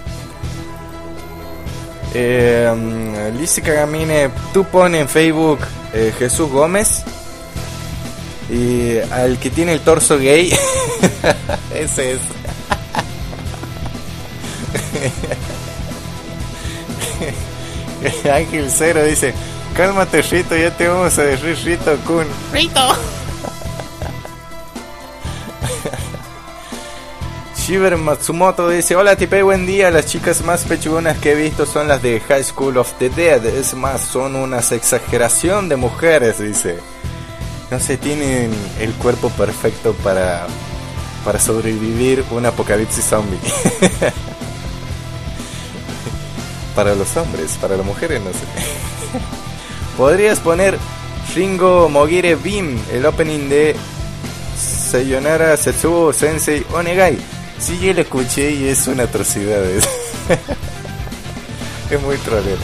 Lizzy Kagamine, tú pon en Facebook Jesús Gómez Y al que tiene el torso gay, ese es. Ángel Cero dice: cálmate, Rito, ya te vamos a decir Rito-kun. Rito. Shiver Matsumoto dice: hola Tipe, buen día. Las chicas más pechugonas que he visto son las de High School of the Dead. Es más, son unas exageración de mujeres, dice. No sé, tienen el cuerpo perfecto para sobrevivir un apocalipsis zombie. Para los hombres, para las mujeres no sé. Podrías poner Ringo Mogire Beam, el opening de Sayonara Setsubo Sensei Onegai. Sí, yo lo escuché y es una atrocidad. Es muy trolero.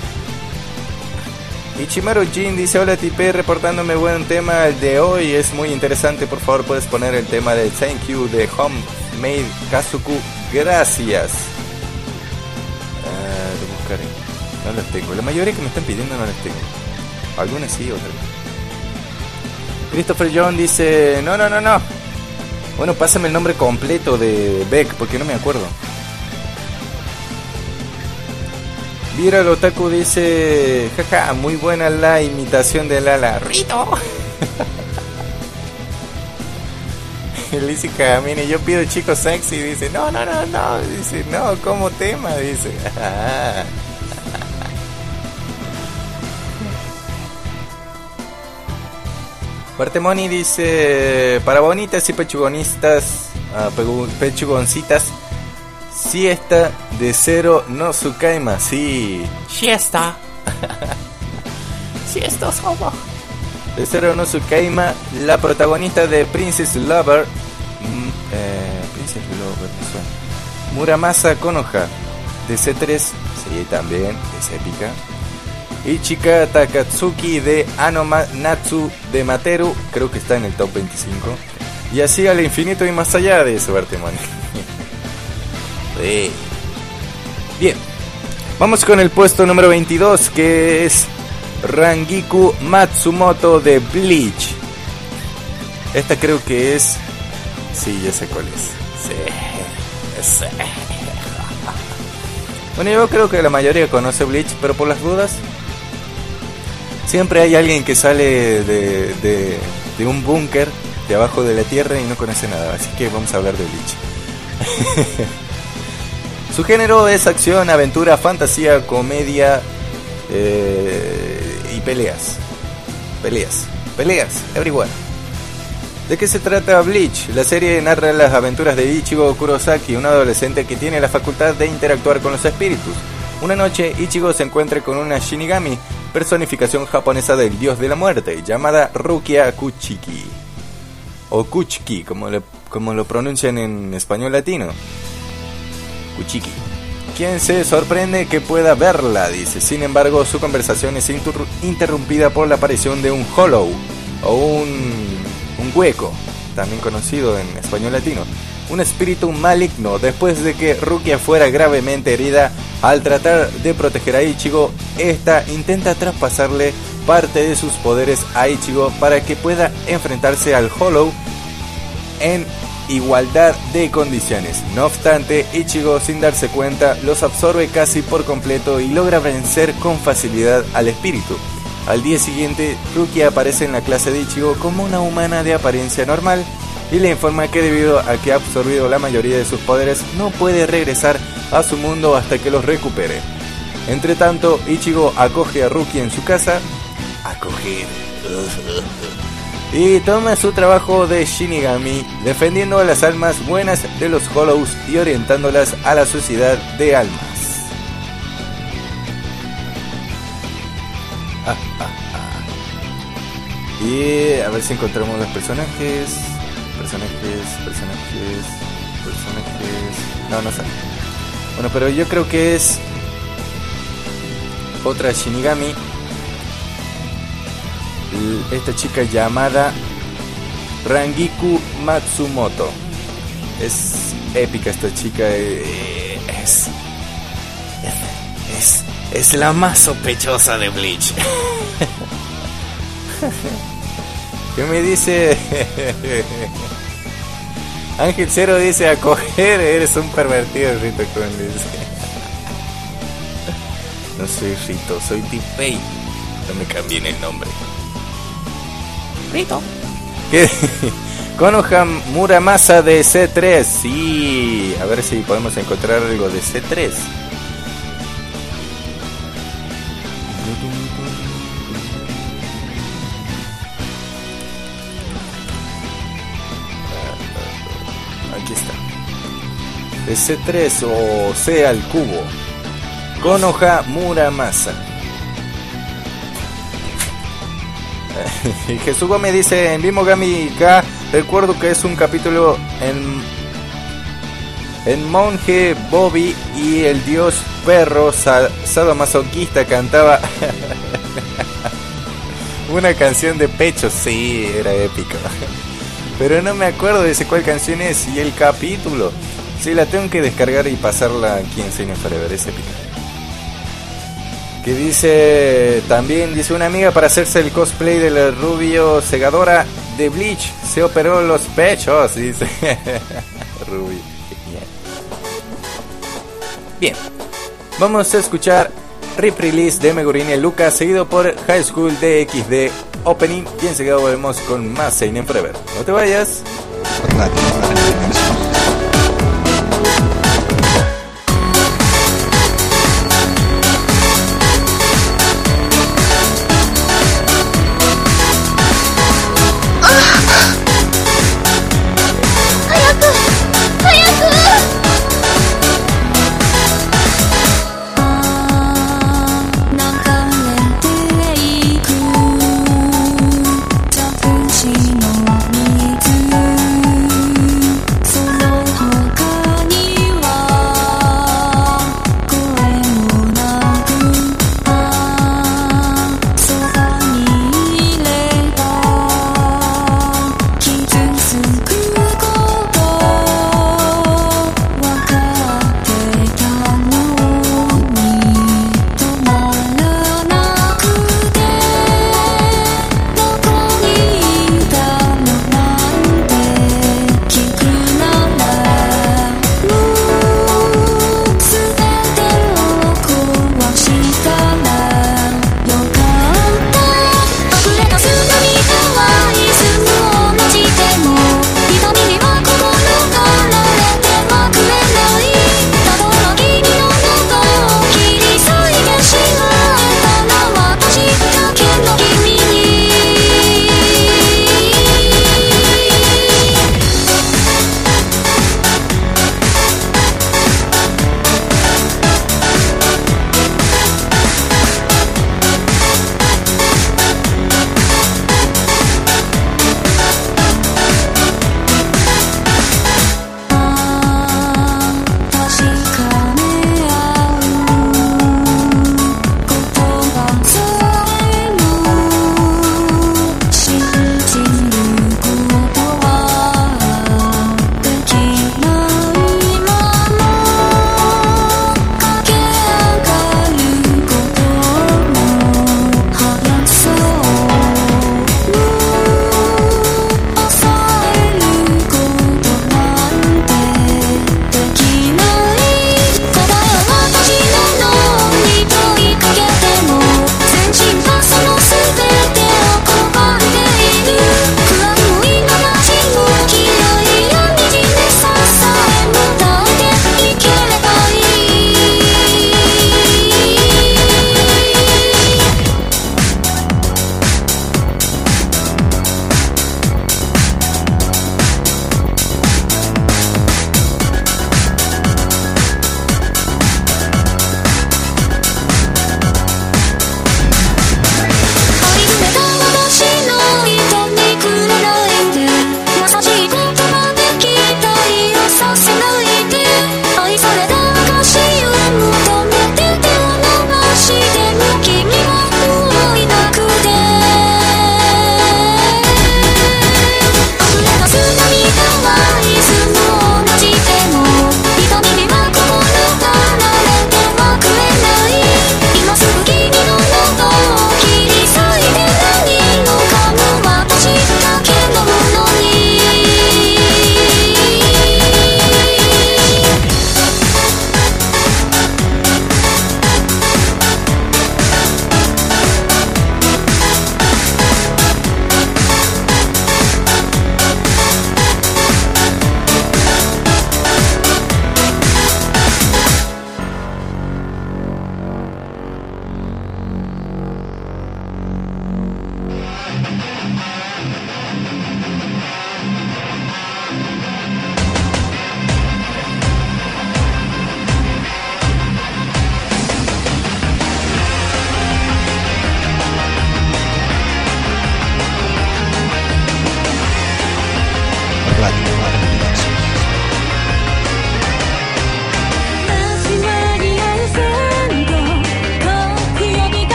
Ichimaru Jin dice: hola Tipe, reportándome buen tema el de hoy, es muy interesante. Por favor, puedes poner el tema de Thank You de Homemade Kazuku. Gracias. Lo buscaré. No las tengo. La mayoría que me están pidiendo no las tengo. Algunas sí, otras. Christopher John dice: no. Bueno, pásame el nombre completo de Beck porque no me acuerdo. Vira el Otaku dice: jaja, muy buena la imitación de Lala. Rito. Lizzy Kagamine: yo pido chico sexy. Dice: no. Dice: no, como tema. Dice: Bartemoni dice: para bonitas y pechugoncitas, siesta de Cero no Tsukaima. Sí, Siesta. Siesta solo. De Cero no Tsukaima, la protagonista de Princess Lover. Princess Lover, me suena. Muramasa Konoha, de C3, sí, también es épica. Ichika Takatsuki de Anomatsu de Materu, creo que está en el top 25. Y así al infinito y más allá de ese Bartemoni. Sí. Bien, vamos con el puesto número 22, que es Rangiku Matsumoto de Bleach. Esta creo que es... sí, ya sé cuál es. Sí. Bueno, yo creo que la mayoría conoce Bleach, pero por las dudas, siempre hay alguien que sale de un búnker de abajo de la tierra y no conoce nada. Así que vamos a hablar de Bleach. Su género es acción, aventura, fantasía, comedia y peleas, everywhere. ¿De qué se trata Bleach? La serie narra las aventuras de Ichigo Kurosaki, un adolescente que tiene la facultad de interactuar con los espíritus. Una noche, Ichigo se encuentra con una Shinigami, personificación japonesa del dios de la muerte, llamada Rukia Kuchiki, o Kuchiki, como lo pronuncian en español latino. Kuchiki. Quien se sorprende que pueda verla, dice. Sin embargo, su conversación es interrumpida por la aparición de un hollow, o un hueco, también conocido en español latino, un espíritu maligno. Después de que Rukia fuera gravemente herida al tratar de proteger a Ichigo, esta intenta traspasarle parte de sus poderes a Ichigo para que pueda enfrentarse al hollow en igualdad de condiciones. No obstante, Ichigo, sin darse cuenta, los absorbe casi por completo y logra vencer con facilidad al espíritu. Al día siguiente, Rukia aparece en la clase de Ichigo como una humana de apariencia normal y le informa que debido a que ha absorbido la mayoría de sus poderes, no puede regresar a su mundo hasta que los recupere. Entre tanto, Ichigo acoge a Rukia en su casa, y toma su trabajo de Shinigami, defendiendo a las almas buenas de los Hollows y orientándolas a la sociedad de almas. Y a ver si encontramos los personajes. No sale. Bueno, pero yo creo que es otra Shinigami, esta chica llamada Rangiku Matsumoto. Es épica esta chica. Es la más sospechosa de Bleach. ¿Qué me dice? Ángel Cero dice: a coger, eres un pervertido, Rito Kun, dice. No soy Rito, soy Tipei. No me cambien el nombre. Rito. ¿Qué? Konoha Muramasa de C3. Sí, a ver si podemos encontrar algo de C3. Aquí está. De C3 o C al cubo. Konoha Muramasa. Jesús Gómez dice: en Bimogami Ga recuerdo que es un capítulo en monje Bobby y el dios perro sadomasoquista cantaba una canción de pecho. Sí, era épico. Pero no me acuerdo de cuál canción es y el capítulo. Sí, la tengo que descargar y pasarla aquí en Seinen Forever, es épica. Que dice, también dice una amiga para hacerse el cosplay del rubio segadora de Bleach, se operó los pechos, dice. Rubio, bien, vamos a escuchar Rip Release de Megurin y Lucas, seguido por High School DxD Opening, y enseguida volvemos con más Seinen Forever. No te vayas.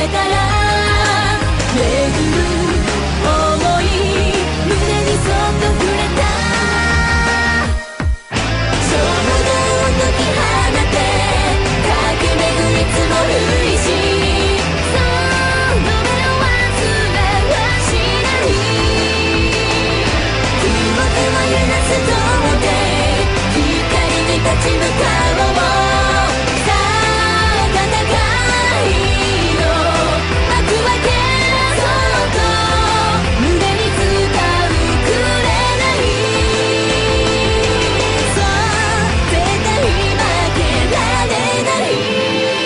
から巡る想い胸にそっと触れた衝動を解き放て駆け巡り積もる石その目を忘れはしない気持ちを揺らすと思って光に立ち向かおうさあ戦いの幕開けそうと胸に使うくれないそう絶対負けられない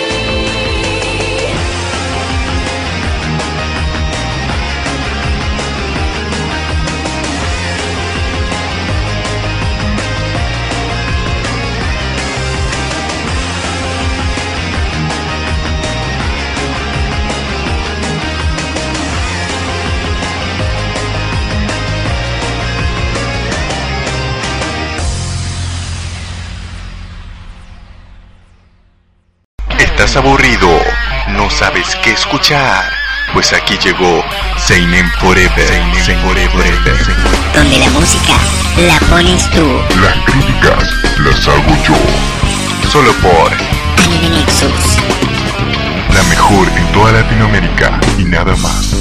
¿Estás aburrido? ¿No sabes qué escuchar? Pues aquí llegó Seinen Forever. Donde la música la pones tú. Las críticas las hago yo. Solo por Anime Nexus. la mejor en toda Latinoamérica y nada más.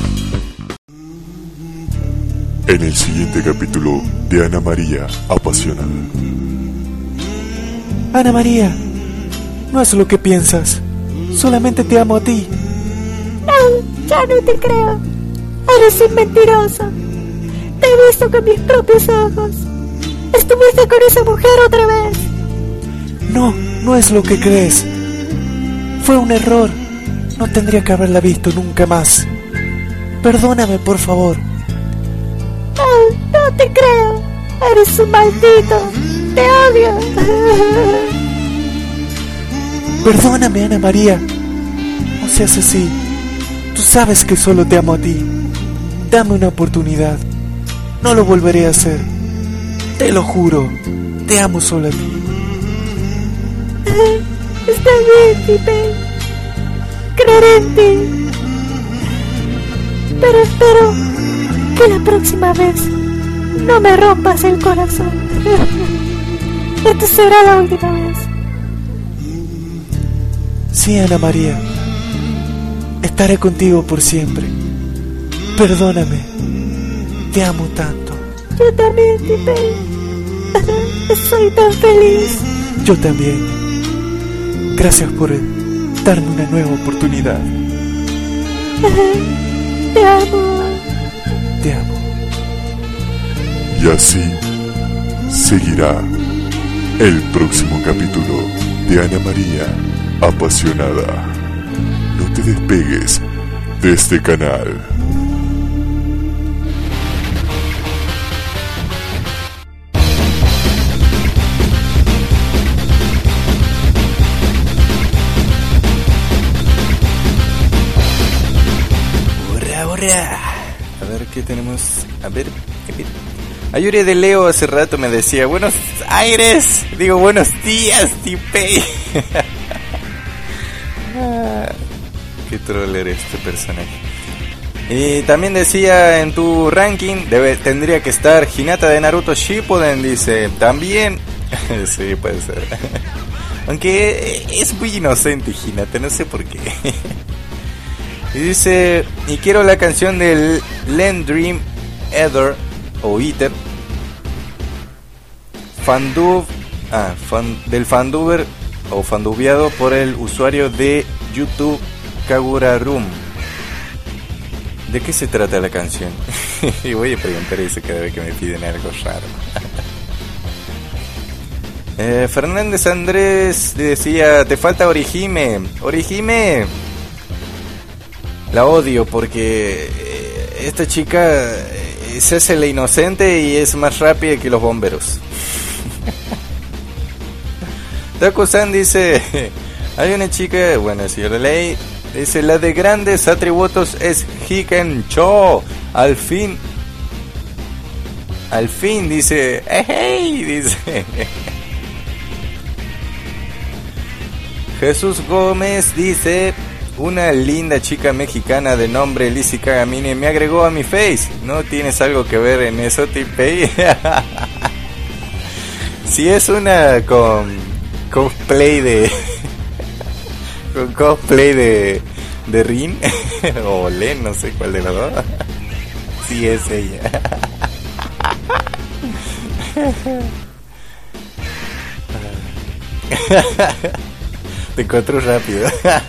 En el siguiente capítulo de Ana María Apasionada. Ana María, no es lo que piensas. Solamente te amo a ti. No, ya no te creo. Eres un mentiroso. Te he visto con mis propios ojos. Estuviste con esa mujer otra vez. No, no es lo que crees. Fue un error. No tendría que haberla visto nunca más. Perdóname, por favor. No, no te creo. Eres un maldito. Te odio. Perdóname, Ana María. No seas así. Tú sabes que solo te amo a ti. Dame una oportunidad. No lo volveré a hacer. Te lo juro. Te amo solo a ti. Está bien, Pipe. Creeré en ti. Pero espero que la próxima vez no me rompas el corazón. Esta será la última vez. Sí, Ana María. Estaré contigo por siempre. Perdóname. Te amo tanto. Yo también, Pipe. Soy tan feliz. Yo también. Gracias por darme una nueva oportunidad. Te amo. Te amo. Y así seguirá el próximo capítulo de Ana María Apasionada. No te despegues de este canal. A ver qué tenemos. A ver. Ayuri de Leo hace rato me decía buenos aires. Digo buenos días, Tipei. Qué troll eres este personaje. Y también decía en tu ranking tendría que estar Hinata de Naruto Shippuden. Dice también. Sí, puede ser. Aunque es muy inocente Hinata, no sé por qué. Y dice, y quiero la canción del Land Dream Ether o Ether del Fanduber o fandubeado por el usuario de YouTube Kagurarum. ¿De qué se trata la canción? Y voy a preguntar eso cada vez que me piden algo raro. Fernández Andrés decía, te falta Orihime. Orihime la odio porque esta chica se hace la inocente y es más rápida que los bomberos. Taku-san dice, hay una chica, bueno, si yo la leí, dice, la de grandes atributos es Hiken Cho. Al fin, dice, hey, dice. Jesús Gómez dice, Una linda chica mexicana de nombre Lizzy Kagamine me agregó a mi face. ¿No tienes algo que ver en eso, Tipei? Si es una con cosplay de de Rin o Len, no sé cuál de los dos. Sí es ella. Te encontré rápido.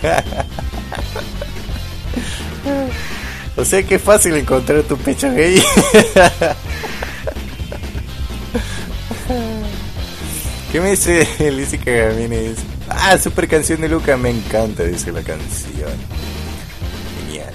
O sea que es fácil encontrar tu pecho gay. ¿Qué me dice Lizzy Kagamine? Dice, super canción de Luca, me encanta, dice la canción. Genial.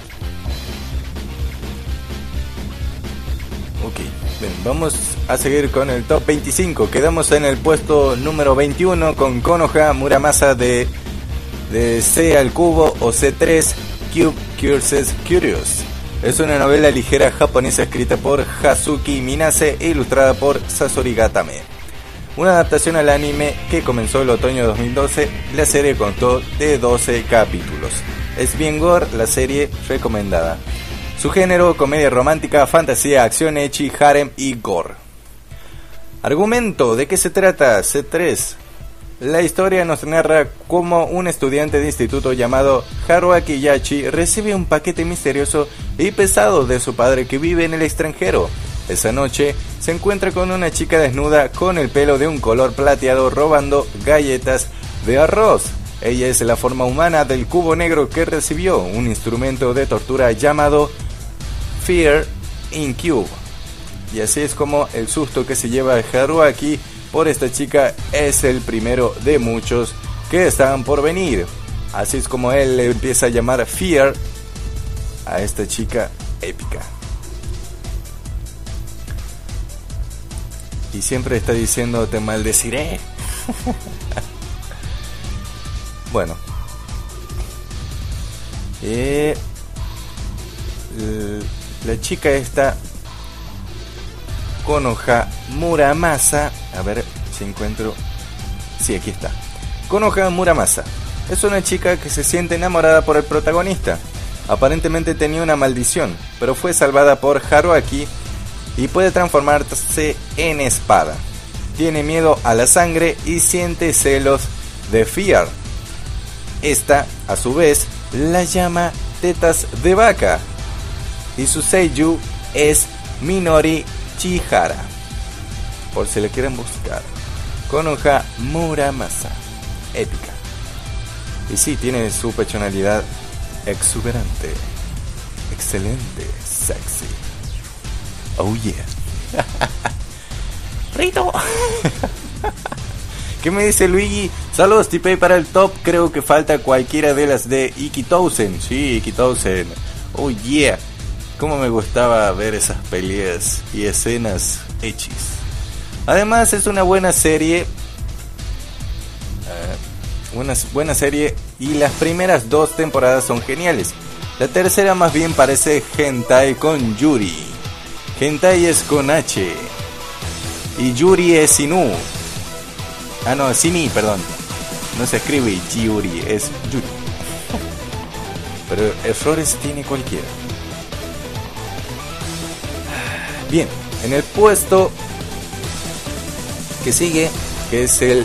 Ok, bien, vamos a seguir con el top 25. Quedamos en el puesto número 21 con Konoha Muramasa de C al cubo o C3 Cube Curses Curious. Es una novela ligera japonesa escrita por Hazuki Minase e ilustrada por Sasori Gatame. Una adaptación al anime que comenzó el otoño de 2012. La serie constó de 12 capítulos. Es bien gore, la serie recomendada. Su género: comedia romántica, fantasía, acción, ecchi, harem y gore. Argumento: ¿de qué se trata? C3. La historia nos narra cómo un estudiante de instituto llamado Haruaki Yachi recibe un paquete misterioso y pesado de su padre que vive en el extranjero. Esa noche se encuentra con una chica desnuda con el pelo de un color plateado robando galletas de arroz. Ella es la forma humana del cubo negro que recibió, un instrumento de tortura llamado Fear in Cube. Y así es como el susto que se lleva Haruaki por esta chica es el primero de muchos que están por venir. Así es como él le empieza a llamar Fear a esta chica épica. Y siempre está diciendo te maldeciré. Bueno. La chica esta, Konoha Muramasa, a ver si encuentro. Sí, aquí está. Konoha Muramasa es una chica que se siente enamorada por el protagonista. Aparentemente tenía una maldición, pero fue salvada por Haruaki y puede transformarse en espada. Tiene miedo a la sangre y siente celos de Fear. Esta, a su vez, la llama tetas de vaca. Y su seiyuu es Minori Chihara, por si le quieren buscar. Konoha Muramasa, épica. Y sí, tiene su personalidad exuberante, excelente, sexy. Oh yeah. Rito. ¿Qué me dice Luigi? Saludos, Tipei, para el top. Creo que falta cualquiera de las de Ikitousen. Sí, Ikitousen. Oh yeah. Cómo me gustaba ver esas peleas y escenas hechis. Además es una buena serie. Una buena serie. Y las primeras 2 temporadas son geniales. La tercera más bien parece hentai con Yuri. Hentai es con H. Y Yuri es sin U. Ah no, sin I, perdón. No se escribe Yuri, es Yuri. Pero errores tiene cualquiera. Bien, en el puesto que sigue, que es el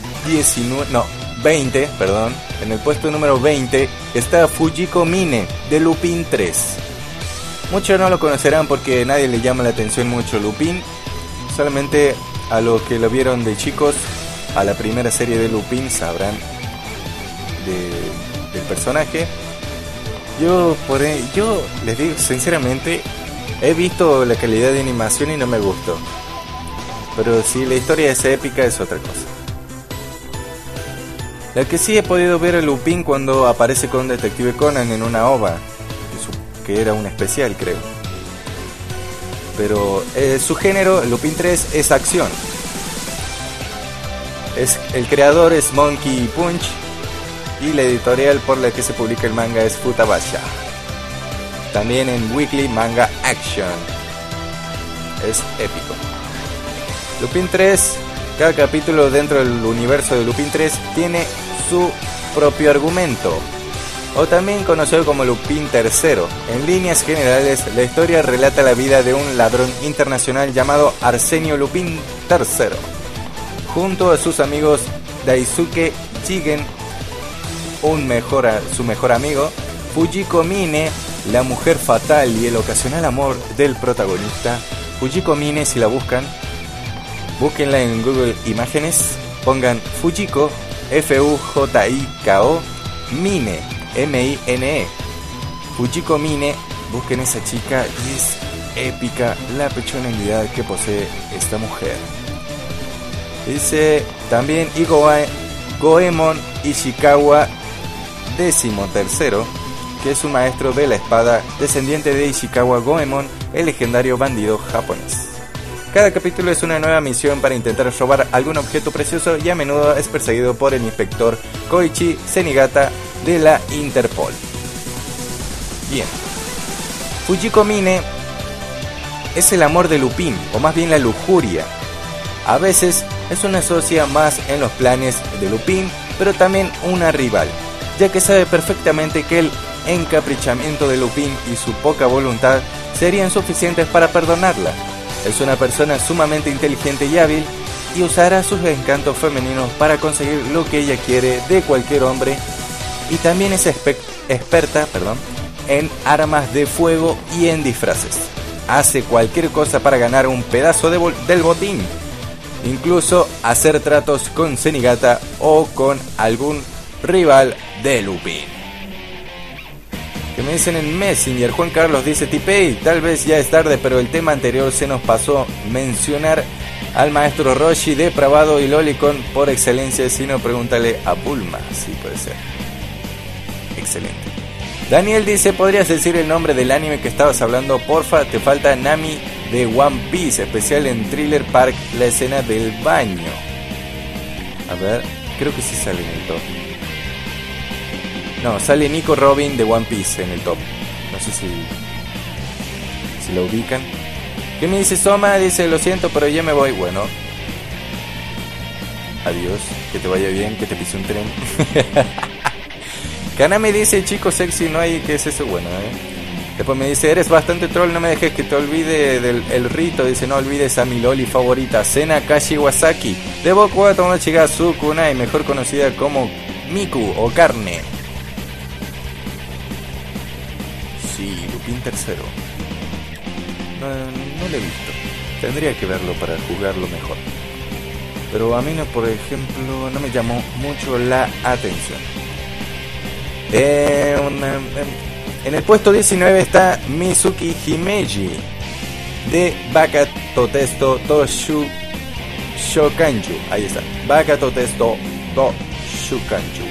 20, perdón. En el puesto número 20 está Fujiko Mine de Lupin 3. Muchos no lo conocerán porque nadie le llama la atención mucho Lupin. Solamente a los que lo vieron de chicos, a la primera serie de Lupin, sabrán del personaje. Yo les digo sinceramente, he visto la calidad de animación y no me gustó. Pero si la historia es épica es otra cosa. La que sí he podido ver a Lupin cuando aparece con Detective Conan en una OVA, que era un especial, creo. Pero su género, Lupin 3, es acción. El creador es Monkey Punch y la editorial por la que se publica el manga es Futabasha. También en Weekly Manga Action. Es épico. Lupin 3, cada capítulo dentro del universo de Lupin 3 tiene su propio argumento. o también conocido como Lupin III. En líneas generales, la historia relata la vida de un ladrón internacional llamado Arsenio Lupin III, junto a sus amigos Daisuke Jigen, su mejor amigo, Fujiko Mine, la mujer fatal y el ocasional amor del protagonista. Fujiko Mine, si la buscan, búsquenla en Google Imágenes, pongan Fujiko, Fujiko, Mine, M-I-N-E. Fujiko Mine, busquen esa chica y es épica la personalidad que posee esta mujer. Dice también Goemon Ishikawa XIII, que es un maestro de la espada, descendiente de Ishikawa Goemon, el legendario bandido japonés. Cada capítulo es una nueva misión para intentar robar algún objeto precioso y a menudo es perseguido por el inspector Koichi Senigata de la Interpol. Bien. Fujiko Mine es el amor de Lupin, o más bien la lujuria. A veces es una socia más en los planes de Lupin, pero también una rival, ya que sabe perfectamente que el encaprichamiento de Lupin y su poca voluntad serían suficientes para perdonarla. Es una persona sumamente inteligente y hábil y usará sus encantos femeninos para conseguir lo que ella quiere de cualquier hombre, y también es experta en armas de fuego y en disfraces. Hace cualquier cosa para ganar un pedazo del botín, incluso hacer tratos con Senigata o con algún rival de Lupin. Que me dicen en Messenger, Juan Carlos dice: Tipei, tal vez ya es tarde, pero el tema anterior se nos pasó mencionar al maestro Roshi, depravado y lolicón por excelencia. Si no, pregúntale a Bulma. Sí, puede ser. Excelente. Daniel dice: ¿podrías decir el nombre del anime que estabas hablando? Porfa, te falta Nami de One Piece, especial en Thriller Park, la escena del baño. A ver, creo que sí sale en el top. No, sale Nico Robin de One Piece en el top. No sé si lo ubican. ¿Qué me dice Soma? Dice: lo siento, pero ya me voy. Bueno, adiós, que te vaya bien, que te pise un tren. Kaname dice: chico sexy, no hay. ¿Qué es eso? Bueno, Después me dice: eres bastante troll, no me dejes que te olvide del rito. Dice: no olvides a mi loli favorita, Sena Kashiwazaki, de Boku wa Tomodachi ga Sukunai, mejor conocida como Miku o Carne. Sí, Lupin III. No lo he visto. Tendría que verlo para jugarlo mejor. Pero a mí, no, por ejemplo, no me llamó mucho la atención. En el puesto 19 está Mizuki Himeji de Baka Totesto to Shokanju. Ahí está, Baka Totesto to Shokanju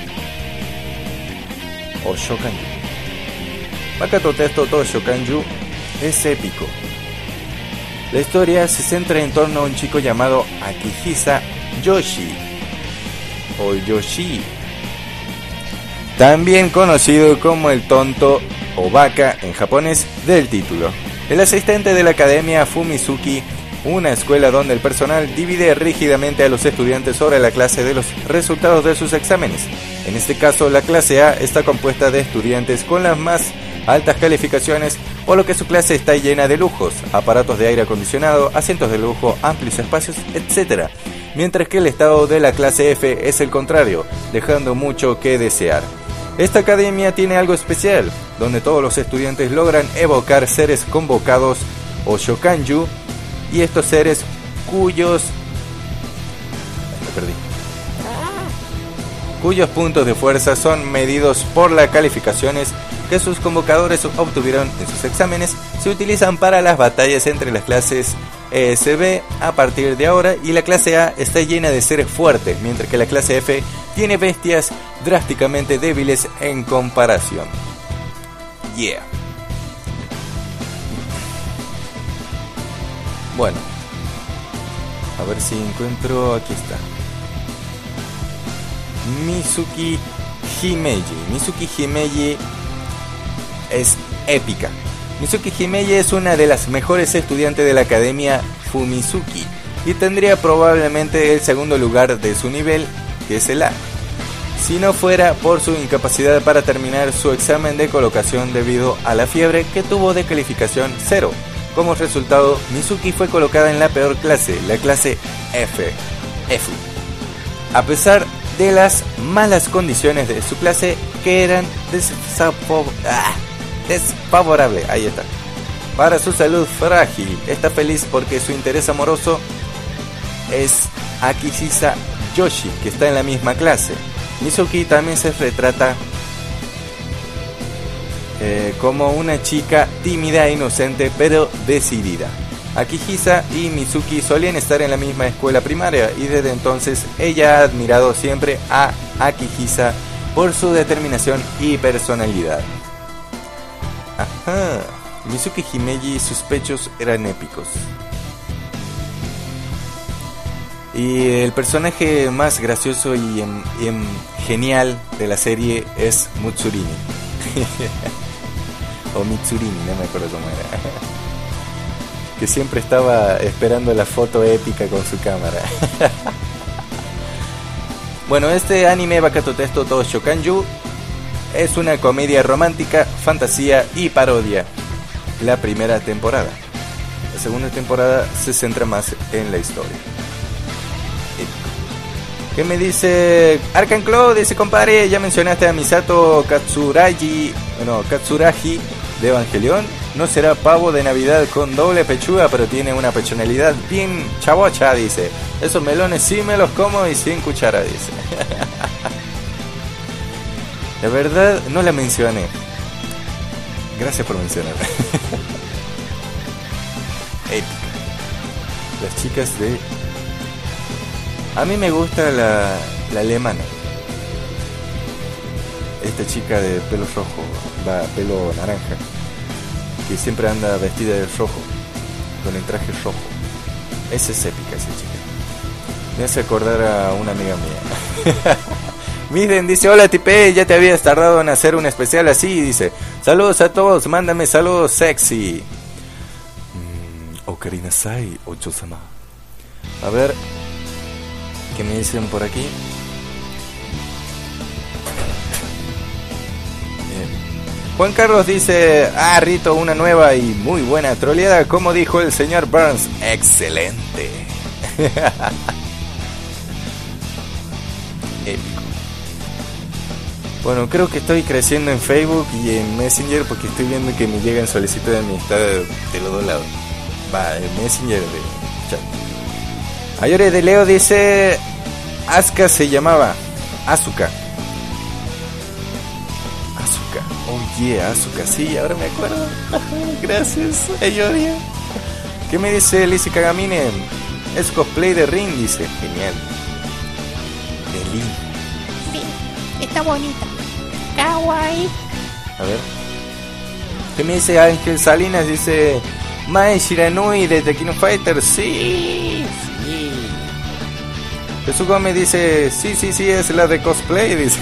o Shokanju. Baka Totesto to Shokanju es épico. La historia se centra en torno a un chico llamado Akihisa Yoshi o Yoshi, también conocido como el tonto o Baka en japonés del título. El asistente de la academia Fumizuki, una escuela donde el personal divide rígidamente a los estudiantes sobre la clase de los resultados de sus exámenes. En este caso, la clase A está compuesta de estudiantes con las más altas calificaciones, por lo que su clase está llena de lujos, aparatos de aire acondicionado, asientos de lujo, amplios espacios, etc. Mientras que el estado de la clase F es el contrario, dejando mucho que desear. Esta academia tiene algo especial, donde todos los estudiantes logran evocar seres convocados o shokanju, y estos seres cuyos puntos de fuerza son medidos por las calificaciones que sus convocadores obtuvieron en sus exámenes, se utilizan para las batallas entre las clases ESB a partir de ahora, y la clase A está llena de seres fuertes, mientras que la clase F tiene bestias drásticamente débiles en comparación. Yeah. Bueno, a ver si encuentro. Aquí está. Mizuki Himeji es épica. Mizuki Himeji es una de las mejores estudiantes de la academia Fumizuki y tendría probablemente el segundo lugar de su nivel, que es el A. si no fuera por su incapacidad para terminar su examen de colocación debido a la fiebre que tuvo de calificación 0. Como resultado, Mizuki fue colocada en la peor clase, la clase F. A pesar de las malas condiciones de su clase, que eran desfavorables, ahí está, para su salud frágil. Está feliz porque su interés amoroso es Akihisa Yoshi, que está en la misma clase. Mizuki también se retrata como una chica tímida e inocente, pero decidida. Akihisa y Mizuki solían estar en la misma escuela primaria y desde entonces ella ha admirado siempre a Akihisa por su determinación y personalidad. Ajá. Mizuki Himeji y sus pechos eran épicos. Y el personaje más gracioso y genial de la serie es Mutsurini. O Mitsurini, no me acuerdo cómo era. Que siempre estaba esperando la foto épica con su cámara. Bueno, este anime Bakatotesto to Shokanju es una comedia romántica, fantasía y parodia. La primera temporada. La segunda temporada se centra más en la historia. ¿Qué me dice Arcan Claw? Dice, compadre, ya mencionaste a Misato Katsuragi de Evangelion. No será pavo de Navidad con doble pechuga, pero tiene una personalidad bien chavocha, dice. Esos melones sí me los como y sin cuchara, dice. La verdad no la mencioné. Gracias por mencionarla. Épica. Las chicas de... A mí me gusta la alemana. Esta chica de pelo rojo, pelo naranja, que siempre anda vestida de rojo, con el traje rojo. Esa es épica, esa chica. Me hace acordar a una amiga mía. Miden dice, hola Tipe, ya te habías tardado en hacer un especial así, dice. Saludos a todos, mándame saludos sexy. Ocarina Sai, Ocho-sama. A ver, ¿qué me dicen por aquí? Juan Carlos dice, Rito, una nueva y muy buena troleada, como dijo el señor Burns. Excelente. Épico. Bueno, creo que estoy creciendo en Facebook y en Messenger porque estoy viendo que me llegan solicitudes de amistad de los dos lados. El Messenger de chat. Ayore de Leo dice, Asuka se llamaba Asuka. Oh yeah, Asuka, sí, ahora me acuerdo. Gracias, Ayore. ¿Qué me dice Lizzie Kagamine? Es cosplay de Rin, dice. Genial. De Lin. Sí, está bonita. Kawaii. A ver. ¿Qué me dice Ángel Salinas? Dice, Mae Shiranui de Tekken Fighter. Sí. Jesús Gómez dice, sí, es la de cosplay, dice.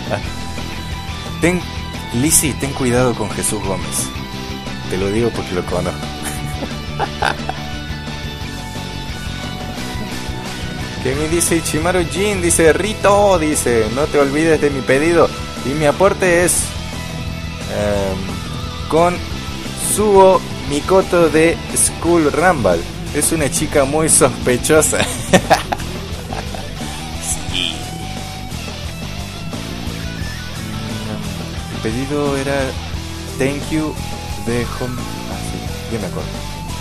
Lizzie, ten cuidado con Jesús Gómez. Te lo digo porque lo conozco. ¿Qué me dice Ichimaru Jin? Dice, Rito, dice, no te olvides de mi pedido. Y mi aporte es con Suo Mikoto de School Rumble. Es una chica muy sospechosa. Sí. El pedido era Thank You de Home. Sí, yo me acuerdo.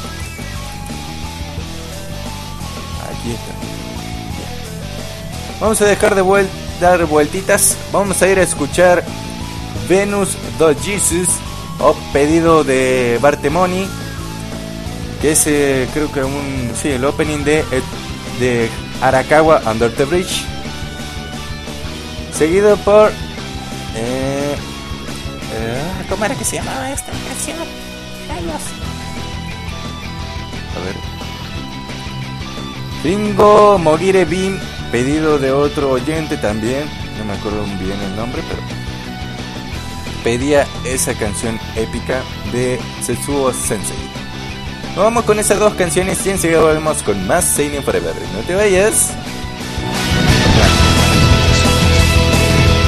Aquí está. Bien. Vamos a dejar de dar vueltitas. Vamos a ir a escuchar Venus do Jesus, o pedido de Bartemoni, que es creo que el opening de Arakawa Under the Bridge, seguido por ¿cómo era que se llamaba esta canción? Rayos. A ver, Ringo Mogire Bin, pedido de otro oyente también, no me acuerdo bien el nombre, pero pedía esa canción épica de Setsuo Sensei. Nos vamos con esas dos canciones y enseguida volvemos con más Seinen Forever. No te vayas.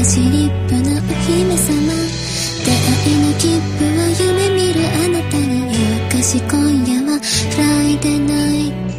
し立派なお姫様出会いの切符を夢見るあなたに夜更かし今夜はフライデーナイト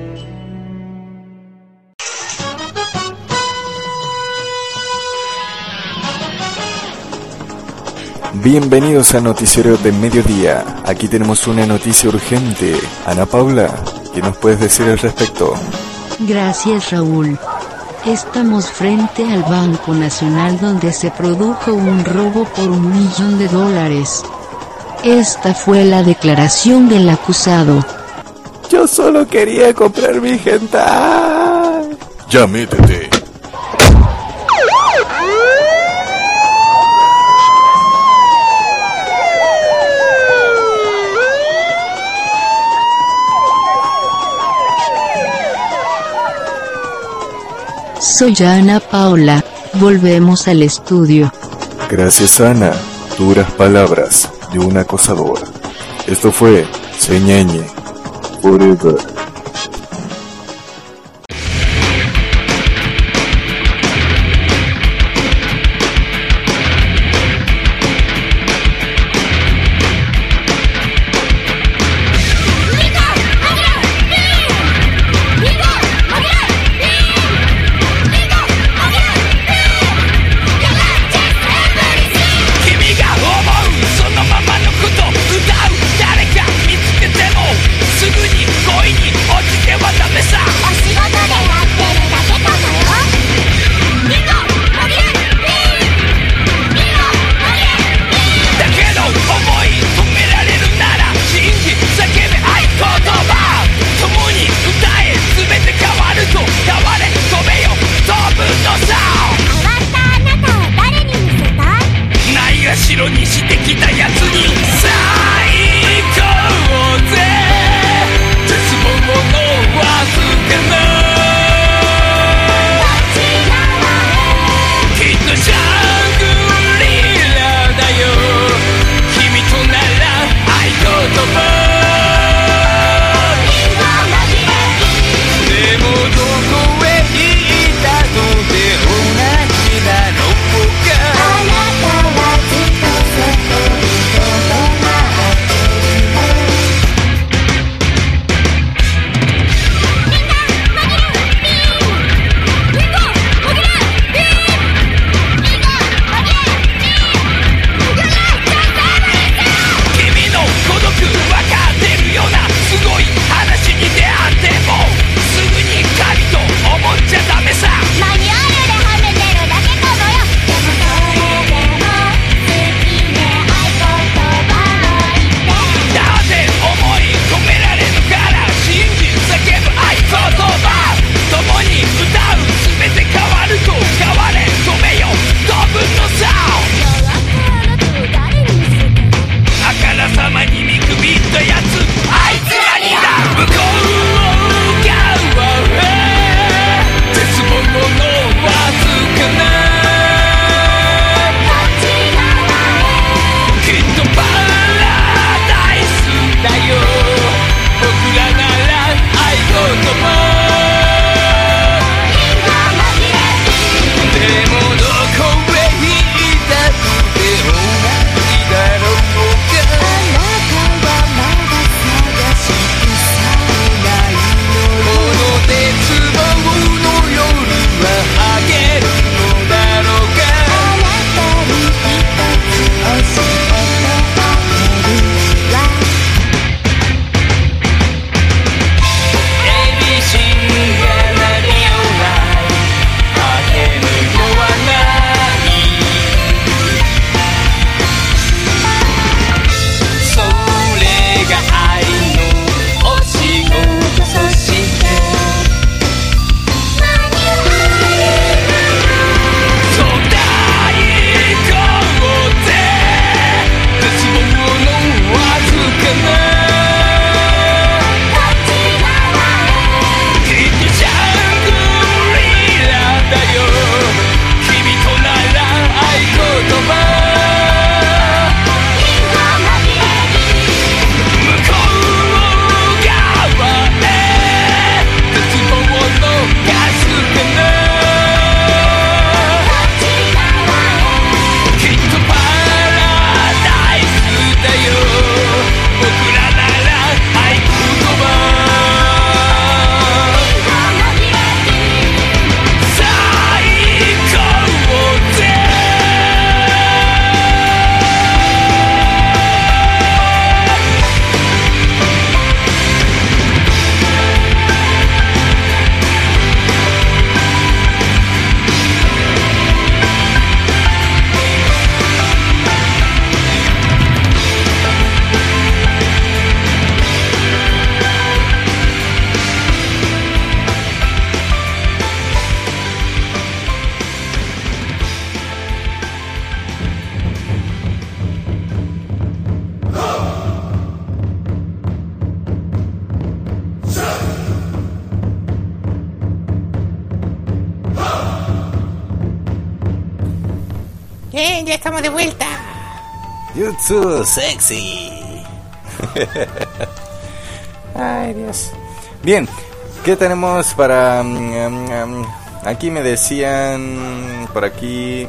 Bienvenidos al noticiero de mediodía. Aquí tenemos una noticia urgente. Ana Paula, ¿qué nos puedes decir al respecto? Gracias, Raúl. Estamos frente al Banco Nacional donde se produjo un robo por $1 millón. Esta fue la declaración del acusado. Yo solo quería comprar mi hentai. Ya métete. Soy Ana Paula, volvemos al estudio. Gracias, Ana. Duras palabras de un acosador. Esto fue Señeñe Forever. Bien, ya estamos de vuelta. Jutsu sexy. Ay, Dios. Bien, ¿qué tenemos para... aquí me decían... Por aquí...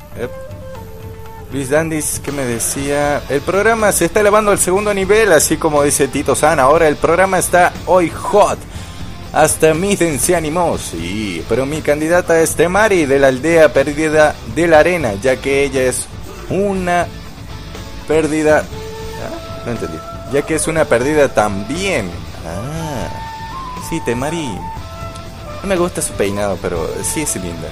Luis Dandis, ¿qué me decía? El programa se está elevando al segundo nivel, así como dice Tito San. Ahora el programa está hoy hot. Hasta Miden se animó, sí. Pero mi candidata es Temari, de la aldea perdida de la arena, ya que ella es una pérdida... ¿Ah? No entendí. Ya que es una perdida también. Ah, sí, Temari. No me gusta su peinado, pero sí es linda.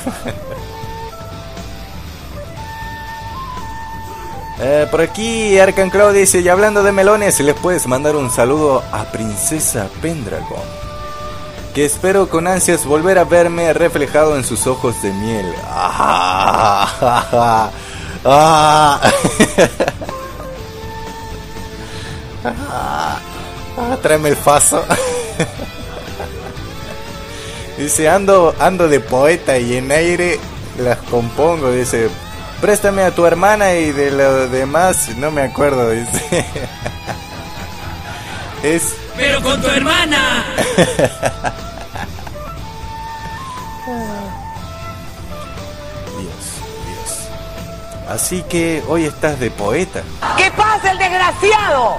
Por aquí Arcan Cloud dice: y hablando de melones, les puedes mandar un saludo a Princesa Pendragon, que espero con ansias volver a verme reflejado en sus ojos de miel. Tráeme el faso. Dice: ando de poeta y en aire las compongo. Dice: préstame a tu hermana, y de lo demás no me acuerdo. Dice: es... ¡Pero con tu hermana! Dios. Así que hoy estás de poeta. ¿Qué pasa, el desgraciado?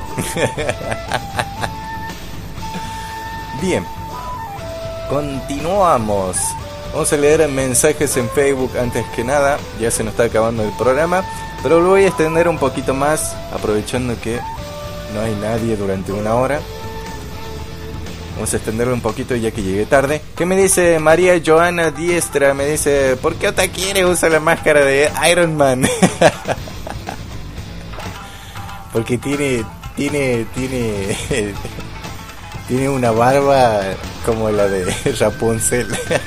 Bien, continuamos. Vamos a leer mensajes en Facebook antes que nada. Ya se nos está acabando el programa, pero lo voy a extender un poquito más, aprovechando que no hay nadie durante una hora. Vamos a extenderlo un poquito ya que llegué tarde. ¿Qué me dice María Joana Diestra? Me dice: ¿por qué Otaquiere usa la máscara de Iron Man? Porque tiene una barba como la de Rapunzel.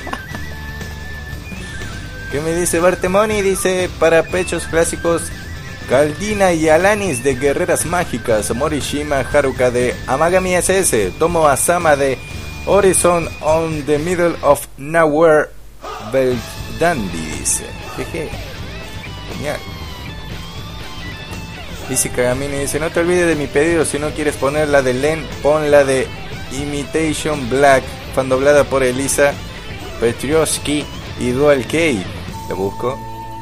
¿Qué me dice Bartemoni? Dice: para pechos clásicos, Galdina y Alanis de Guerreras Mágicas, Morishima Haruka de Amagami SS, Tomo Asama de Horizon on the Middle of Nowhere, Beldandi, dice. Jeje. Genial. Dice Kagamine, dice: no te olvides de mi pedido, si no quieres poner la de Len, pon la de Imitation Black, fan doblada por Elisa Petrioski y Dual K. La busco.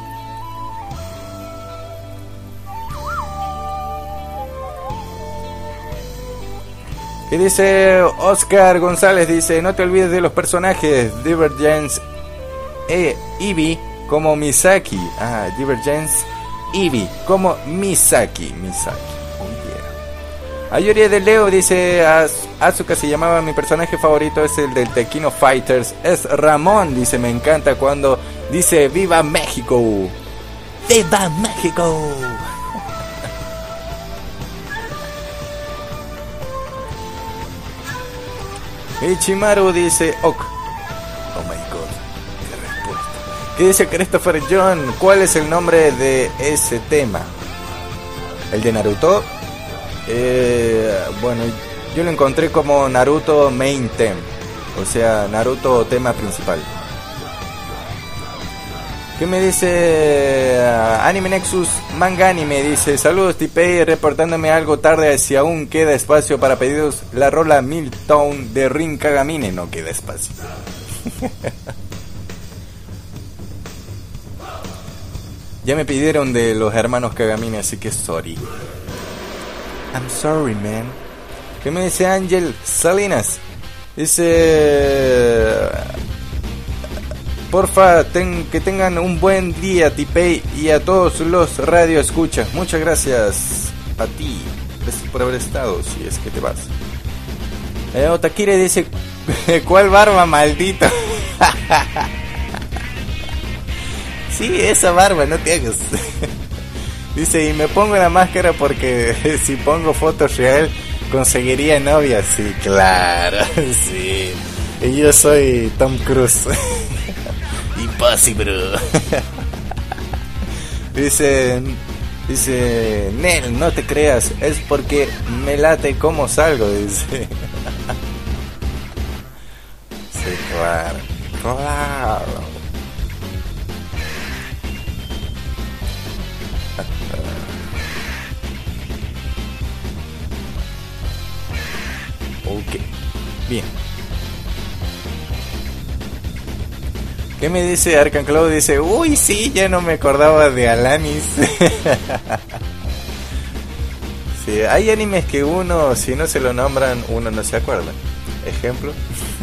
Y dice Oscar González, dice: no te olvides de los personajes Divergence Eevee como Misaki. Divergence Eevee como Misaki. Oh yeah. Ayori de Leo dice: Asuka se llamaba, mi personaje favorito es el del Tekkino Fighters, es Ramón. Dice: me encanta cuando dice ¡Viva México! ¡Viva México! Ichimaru dice: ok. Oh my god, qué respuesta. ¿Qué dice Christopher John? ¿Cuál es el nombre de ese tema? ¿El de Naruto? Bueno, yo lo encontré como Naruto Main Theme, o sea, Naruto tema principal. ¿Qué me dice Anime Nexus Manga Anime? Dice: saludos Tipei, reportándome algo tarde, si aún queda espacio para pedidos la rola Milltown de Rin Kagamine. No queda espacio. Ya me pidieron de los hermanos Kagamine, así que sorry. I'm sorry, man. ¿Qué me dice Ángel Salinas? Dice: porfa, que tengan un buen día, Tipei, y a todos los radio escuchas. Muchas gracias a ti. Gracias por haber estado, si es que te vas. Otakire dice: ¿cuál barba, maldito? Sí, esa barba, no te hagas. Dice: y me pongo la máscara porque si pongo fotos real conseguiría novia. Sí, claro, sí. Y yo soy Tom Cruise. Impossible. Dice: Nel, no te creas, es porque me late como salgo. Dice. Sí, claro. Ok, bien. ¿Qué me dice Arcan Cloud? Dice, uy, sí, ya no me acordaba de Alanis. Sí, hay animes que uno, si no se lo nombran, uno no se acuerda. Ejemplo.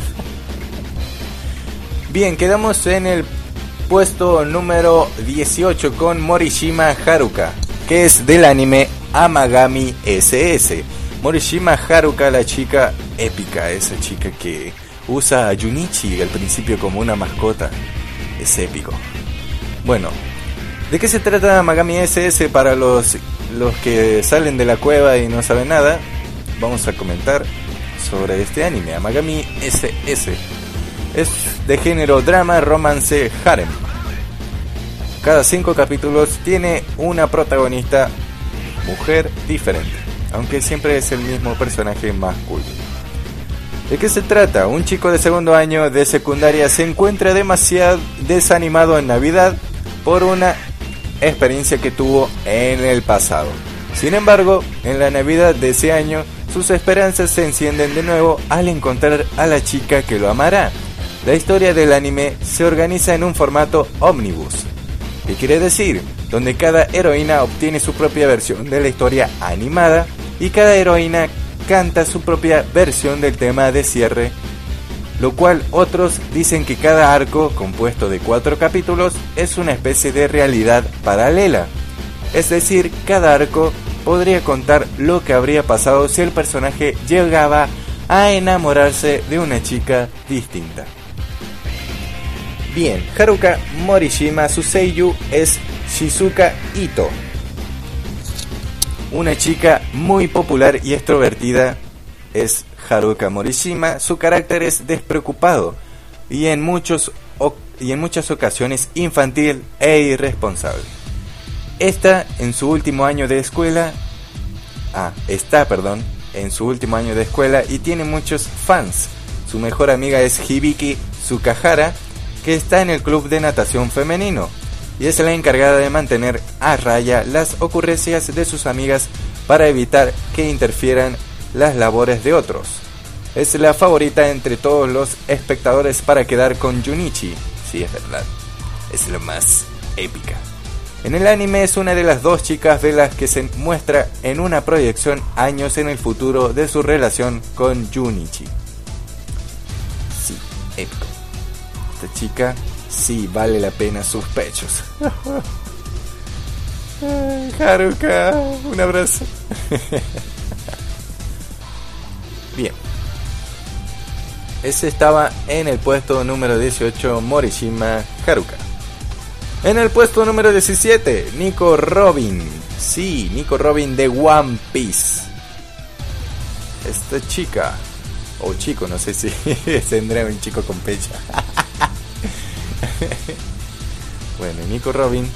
Bien, quedamos en el puesto número 18 con Morishima Haruka, que es del anime Amagami SS. Morishima Haruka, la chica épica, esa chica que usa a Junichi al principio como una mascota. Es épico. Bueno, ¿de qué se trata Amagami SS? Para los que salen de la cueva y no saben nada, vamos a comentar sobre este anime. Amagami SS es de género drama, romance, harem. Cada 5 capítulos tiene una protagonista mujer diferente, aunque siempre es el mismo personaje masculino. ¿De qué se trata? Un chico de segundo año de secundaria se encuentra demasiado desanimado en Navidad por una experiencia que tuvo en el pasado. Sin embargo, en la Navidad de ese año, sus esperanzas se encienden de nuevo al encontrar a la chica que lo amará. La historia del anime se organiza en un formato ómnibus. ¿Qué quiere decir? Donde cada heroína obtiene su propia versión de la historia animada y cada heroína canta su propia versión del tema de cierre, lo cual otros dicen que cada arco, compuesto de 4 capítulos, es una especie de realidad paralela. Es decir, cada arco podría contar lo que habría pasado si el personaje llegaba a enamorarse de una chica distinta. Bien, Haruka Morishima, su seiyuu es Shizuka Ito. Una chica muy popular y extrovertida es Haruka Morishima. Su carácter es despreocupado y en muchas ocasiones infantil e irresponsable. Está en su último año de escuela y tiene muchos fans. Su mejor amiga es Hibiki Tsukahara, que está en el club de natación femenino y es la encargada de mantener a raya las ocurrencias de sus amigas para evitar que interfieran las labores de otros. Es la favorita entre todos los espectadores para quedar con Junichi. Sí, es verdad, es lo más épica. En el anime es una de las 2 chicas de las que se muestra en una proyección años en el futuro de su relación con Junichi. Sí, épico. Esta chica sí vale la pena sus pechos. Haruka, un abrazo. Bien. Ese estaba en el puesto número 18, Morishima Haruka. En el puesto número 17, Nico Robin. Sí, Nico Robin de One Piece. Esta chica, o chico, no sé si tendrá un chico con pecha. Bueno, Nico Robin,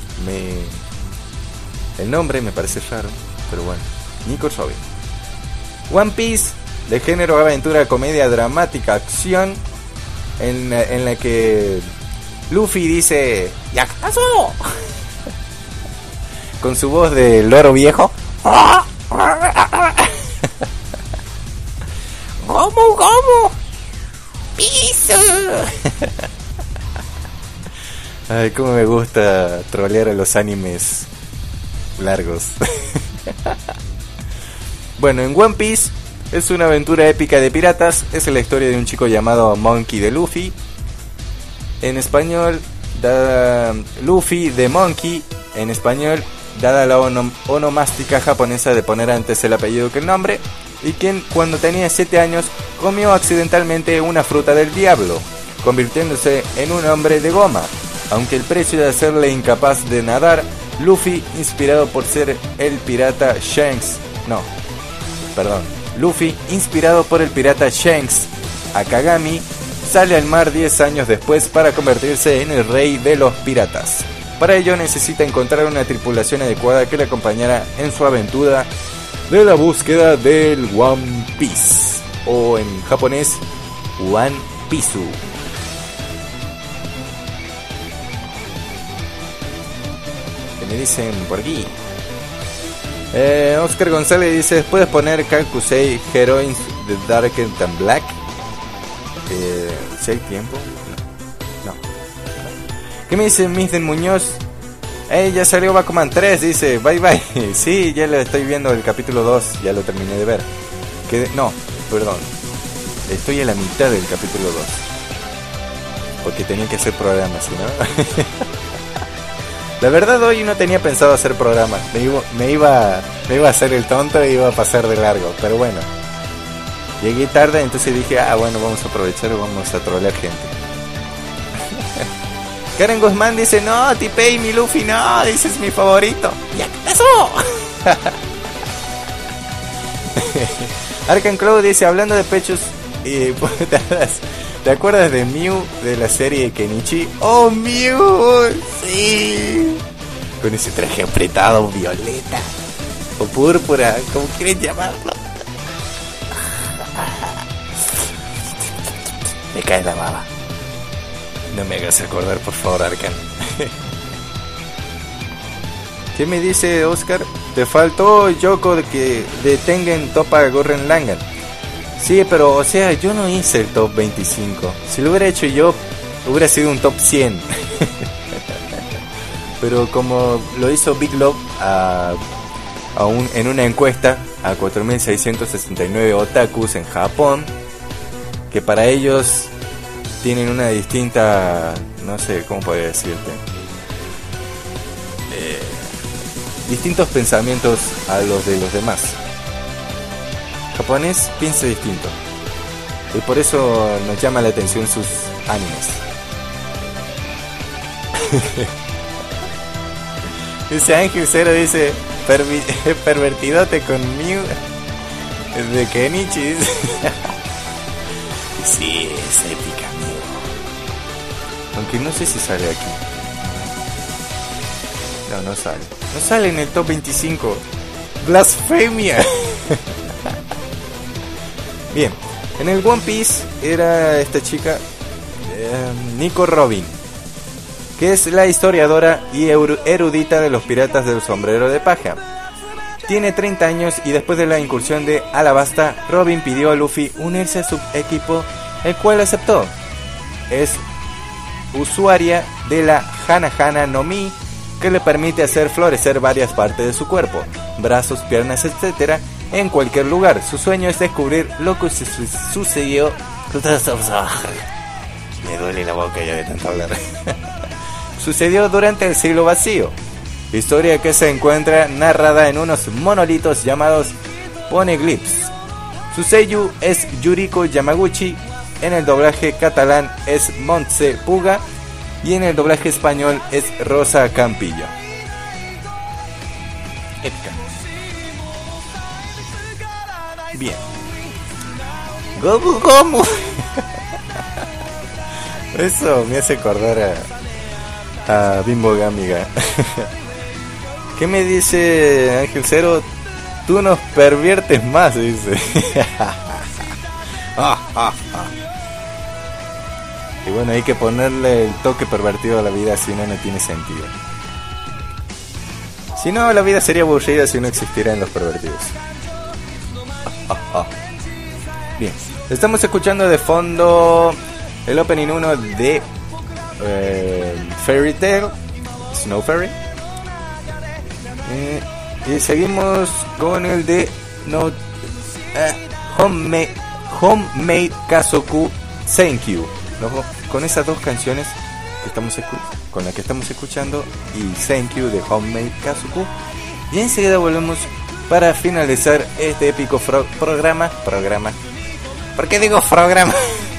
el nombre me parece raro, pero bueno, Nico Robin. One Piece, de género aventura, comedia, dramática, acción, en la que Luffy dice ¡Yakazo! Con su voz de loro viejo. ¿Cómo? ¡Piso! Ay, cómo me gusta trolear a los animes largos. Bueno, en One Piece es una aventura épica de piratas. Es la historia de un chico llamado Monkey D. Luffy. En español, Luffy de Monkey. En español, dada la onomástica japonesa de poner antes el apellido que el nombre. Y quien, cuando tenía 7 años, comió accidentalmente una fruta del diablo, convirtiéndose en un hombre de goma. Aunque el precio de hacerle incapaz de nadar, Luffy, inspirado por el pirata Shanks Akagami, sale al mar 10 años después para convertirse en el rey de los piratas. Para ello necesita encontrar una tripulación adecuada que le acompañara en su aventura de la búsqueda del One Piece, o en japonés, One Piece. Que me dicen por aquí. Oscar González dice: ¿puedes poner Kakusei Heroines de Darker Than Black? Si hay tiempo. No. ¿Qué me dice Mr. Muñoz? Ya salió Bakuman 3, dice. Bye bye. Sí, ya lo estoy viendo el capítulo 2. Ya lo terminé de ver. No, perdón. Estoy en la mitad del capítulo 2. Porque tenía que hacer programas, ¿sí, no? La verdad, hoy no tenía pensado hacer programa. Me iba a hacer el tonto y iba a pasar de largo. Pero bueno, llegué tarde, entonces dije, bueno, vamos a aprovechar y vamos a trolear gente. Karen Guzmán dice: no, Tipei, mi Luffy, no, dice, es mi favorito. ¡Ya pasó! Arcan Cloud dice: hablando de pechos y putadas, ¿te acuerdas de Mew de la serie Kenichi? ¡Oh, Mew! ¡Sí! Con ese traje apretado violeta o púrpura, como quieren llamarlo. Me cae la baba. No me hagas acordar, por favor, Arcan. ¿Qué me dice Oscar? Te faltó Yoko de Tengen Toppa Gurren Lagann. Sí, pero o sea, yo no hice el top 25. Si lo hubiera hecho yo, hubiera sido un top 100. Pero como lo hizo Big Love en una encuesta a 4.669 otakus en Japón, que para ellos tienen una distinta, no sé cómo podría decirte, distintos pensamientos a los de los demás. Japonés piensa distinto y por eso nos llama la atención sus animes. Dice Ángel Cero, dice: pervertidote con Mew de Kenichi. Sí, es épica, amigo. Aunque no sé si sale aquí. No sale. No sale en el top 25. Blasfemia. Bien, en el One Piece era esta chica, Nico Robin, que es la historiadora y erudita de los piratas del sombrero de paja. Tiene 30 años y después de la incursión de Alabasta, Robin pidió a Luffy unirse a su equipo, el cual aceptó. Es usuaria de la Hana Hana no Mi, que le permite hacer florecer varias partes de su cuerpo, brazos, piernas, etc., en cualquier lugar. Su sueño es descubrir lo que sucedió. Me duele la boca ya de tanto hablar. Sucedió durante el siglo vacío. Historia que se encuentra narrada en unos monolitos llamados poneglyphs. Su seiyuu es Yuriko Yamaguchi. En el doblaje catalán es Montse Puga. Y en el doblaje español es Rosa Campillo. Épica. Bien. ¿Cómo? Eso me hace acordar a Bimbo Gamiga. ¿Qué me dice Ángel Cero? Tú nos perviertes más, dice. Y bueno, hay que ponerle el toque pervertido a la vida, si no, no tiene sentido. Si no, la vida sería aburrida si no existieran los pervertidos. Bien, estamos escuchando de fondo el opening 1 de Fairy Tail, Snow Fairy. Y seguimos con el de Homemade Kazoku Senkyu. Con esas dos canciones que estamos con las que estamos escuchando y Thank You de Homemade Kazoku. Y enseguida volvemos para finalizar este épico programa. ¿Por qué digo programa?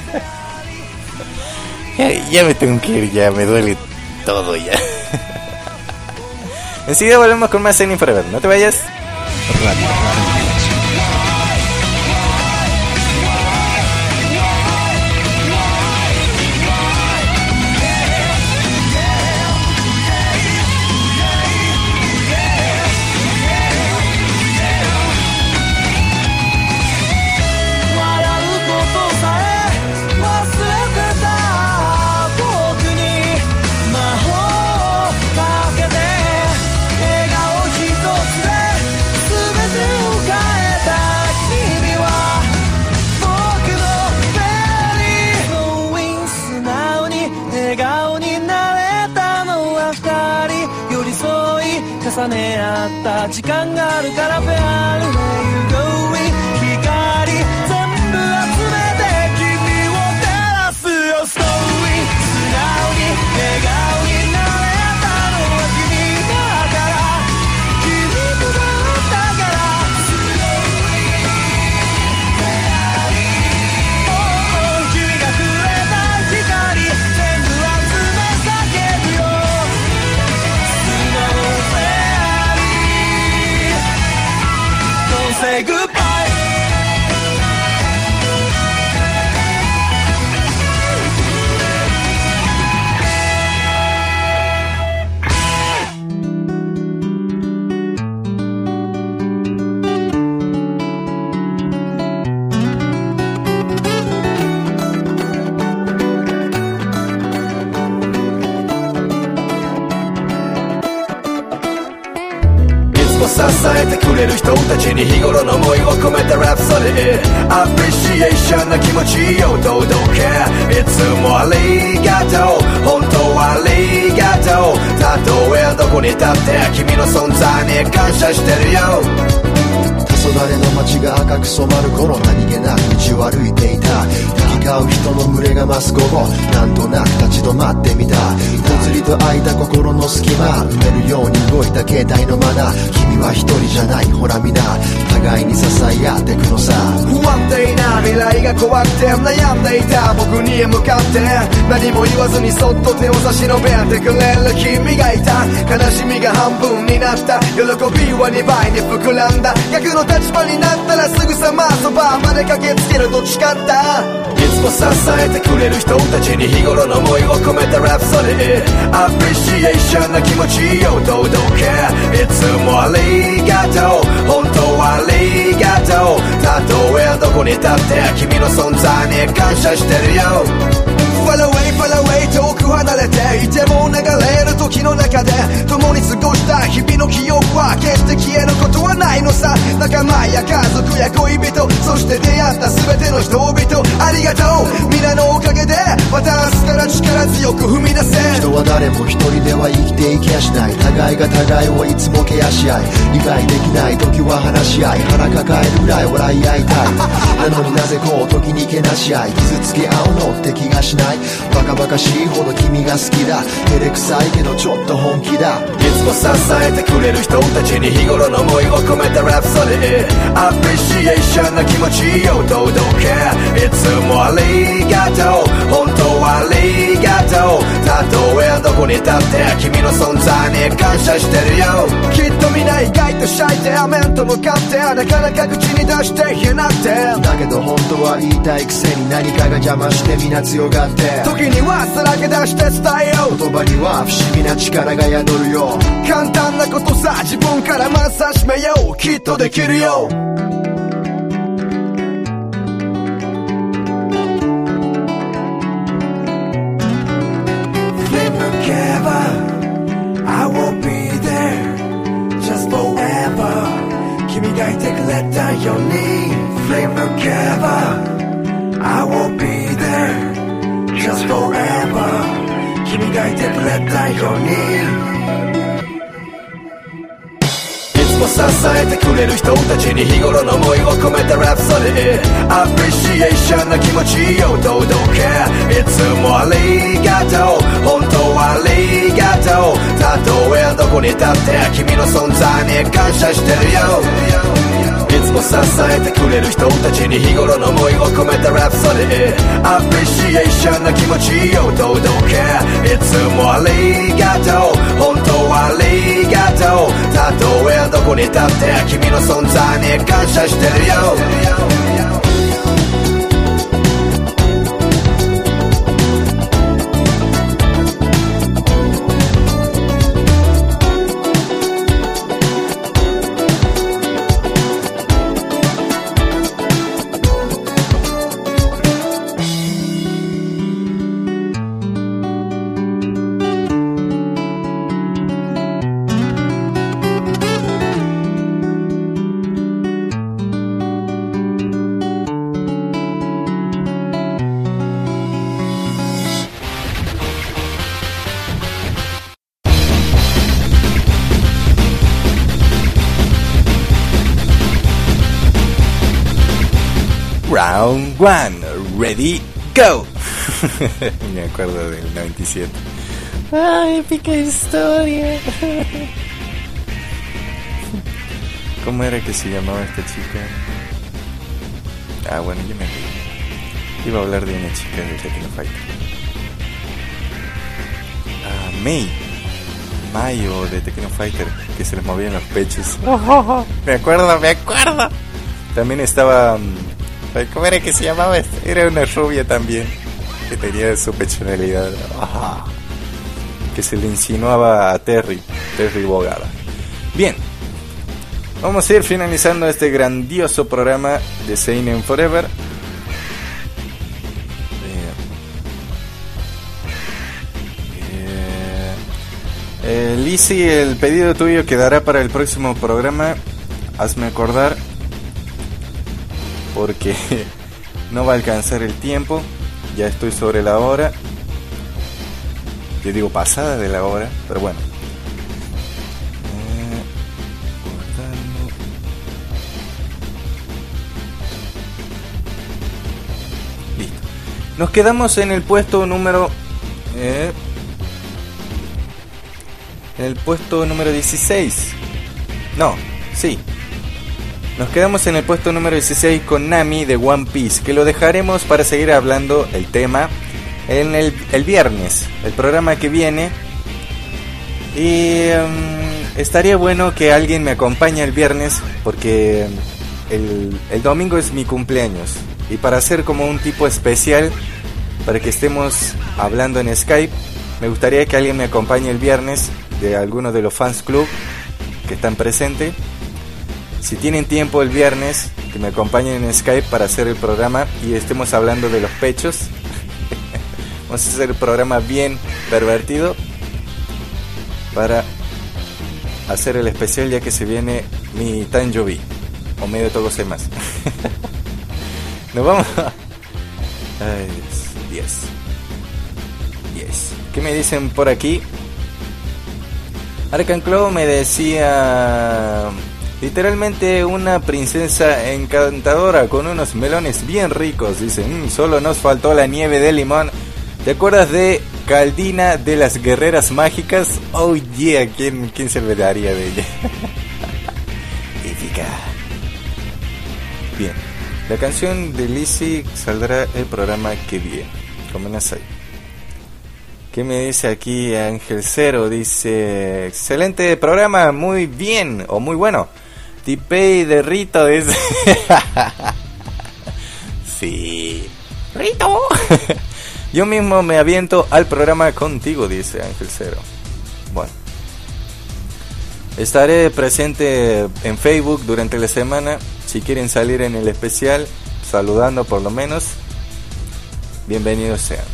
ya me tengo que ir, ya me duele todo ya. Enseguida volvemos con más Seinen Forever. No te vayas. 重ね合った時間があるからフェアルウェイ Going 光全部集めて君を照らすよストーリー素直に笑顔になれたのは君だから君とだったからストーリーフェアリー君がくれた光全部集め叫ぶよDon't say goodbye支えてくれる人たちに日頃の思いを込めたラプソディアプリシエーションな気持ちを届けいつもありがとう本当はありがとうたとえどこに立って君の存在に感謝してるよ黄昏の街が赤く染まる頃何気なく道を歩いていた行き交う人の群れが増す午後なんとなく立ち止まってみたぽつりと開いた心の隙間埋めるように動いた携帯のマナー君は一人じゃないほら皆互いに支え合ってくのさ不安定な未来が怖くて悩んでいた僕に向かって何も言わずにそっと手を差し伸べてくれる君がいた悲しみが半分になった喜びは2倍に膨らんだ逆の立場になったらすぐさまそばまで駆けつけると誓ったいつも支えてくれる人たちに日頃の思いを込めたラプソディアプリシエーションな気持ちを届けいつもありがとう本当はありがとうたとえどこに立って君の存在に感謝してるよFar away, far away 遠く離れていても流れる時の中で共に過ごした日々の記憶は決して消えることはないのさ仲間や家族や恋人そして出会った全ての人々ありがとう皆のおかげでまた明日から力強く踏み出せ人は誰も一人では生きていきやしない互いが互いをいつもケアし合い理解できない時は話し合い腹抱えるぐらい笑い合いたいなのになぜこう時にけなし合い傷つけ合うのって気がしないバカバカしいほど君が好きだ照れくさいけどちょっと本気だいつも支えてくれる人たちに日頃の思いを込めたラプソディアプリシエーションな気持ちを届けいつもありがとう本当はありがとうたとえどこに立って君の存在に感謝してるよきっと皆意外とシャイで面と向かってなかなか口に出して言えなくてだけど本当は言いたいくせに何かが邪魔して皆強がって時にはさらけ出して伝えよう言葉には不思議な力が宿るよ簡単なことさ自分からまず始めようきっとできるよI will be there just forever 君がいてくれたように Flame together I will be there just forever 君がいてくれたように支えてくれる人たちに日頃の思いを込めたラプソディアプリシエーションな気持ちを届けいつもありがとう本当はありがとうたとえどこに立って君の存在に感謝してるよいつも支えてくれる人たちに日頃の思いを込めたラプソディアプリシエーションな気持ちを届けいつもありがとう本当はありがとうたとえどこに立って君の存在に感謝してるよ Round 1, ready, go. Me acuerdo del 97. Ay, épica historia. ¿Cómo era que se llamaba esta chica? Ah, bueno, yo me olvidé. Iba a hablar de una chica de Tekken Fighter. Ah, Mai o de Tekken Fighter, que se les movían los pechos. Me acuerdo. También estaba... ¿Cómo era que se llamaba? Era una rubia también, que tenía su pechonalidad. Que se le insinuaba a Terry Bogard. Bien, vamos a ir finalizando este grandioso programa de Seinen Forever. Lizzie, el pedido tuyo quedará para el próximo programa. Hazme acordar, porque no va a alcanzar el tiempo. Ya estoy sobre la hora. Yo digo pasada de la hora, pero bueno. Listo. Nos quedamos en el puesto número... en el puesto número 16. No, sí. Nos quedamos en el puesto número 16 con Nami de One Piece, que lo dejaremos para seguir hablando el tema en el viernes, el programa que viene. Y estaría bueno que alguien me acompañe el viernes, porque el domingo es mi cumpleaños. Y para hacer como un tipo especial, para que estemos hablando en Skype, me gustaría que alguien me acompañe el viernes, de alguno de los fans club que están presentes. Si tienen tiempo el viernes, que me acompañen en Skype para hacer el programa y estemos hablando de los pechos. Vamos a hacer el programa bien pervertido para hacer el especial, ya que se viene mi Tanjobi o medio todo más. Nos vamos. Ay, Dios. ¿Qué me dicen por aquí? Arcanclo me decía... Literalmente una princesa encantadora con unos melones bien ricos. Dice, solo nos faltó la nieve de limón. ¿Te acuerdas de Caldina de las Guerreras Mágicas? Oh yeah, ¿quién se olvidaría de ella? Épica. Bien, la canción de Lizzie saldrá el programa que viene. Comenazai. ¿Qué me dice aquí Ángel Cero? Dice, excelente programa, muy bien o muy bueno. Tipei de Rito dice. Sí. Rito. Yo mismo me aviento al programa contigo, dice Ángel Cero. Bueno. Estaré presente en Facebook durante la semana. Si quieren salir en el especial, saludando por lo menos, bienvenidos sean.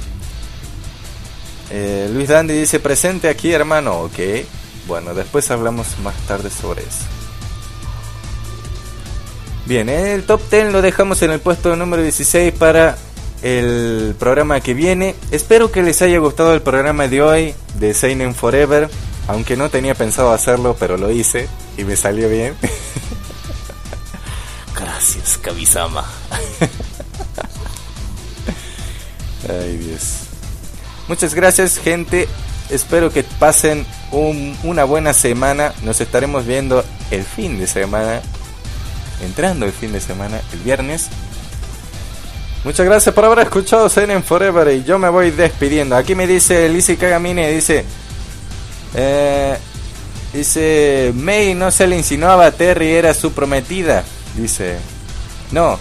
Luis Dandy dice, presente aquí, hermano. Ok. Bueno, después hablamos más tarde sobre eso. Bien, el top 10 lo dejamos en el puesto número 16 para el programa que viene. Espero que les haya gustado el programa de hoy de Seinen Forever, aunque no tenía pensado hacerlo, pero lo hice y me salió bien. Gracias, Kamisama. Ay, Dios. Muchas gracias, gente. Espero que pasen una buena semana. Nos estaremos viendo el fin de semana, entrando el fin de semana, el viernes. Muchas gracias por haber escuchado Seinen Forever y yo me voy despidiendo. Aquí me dice Lizzie Kagamine, dice Mei no se le insinuaba a Terry, era su prometida. Dice, no,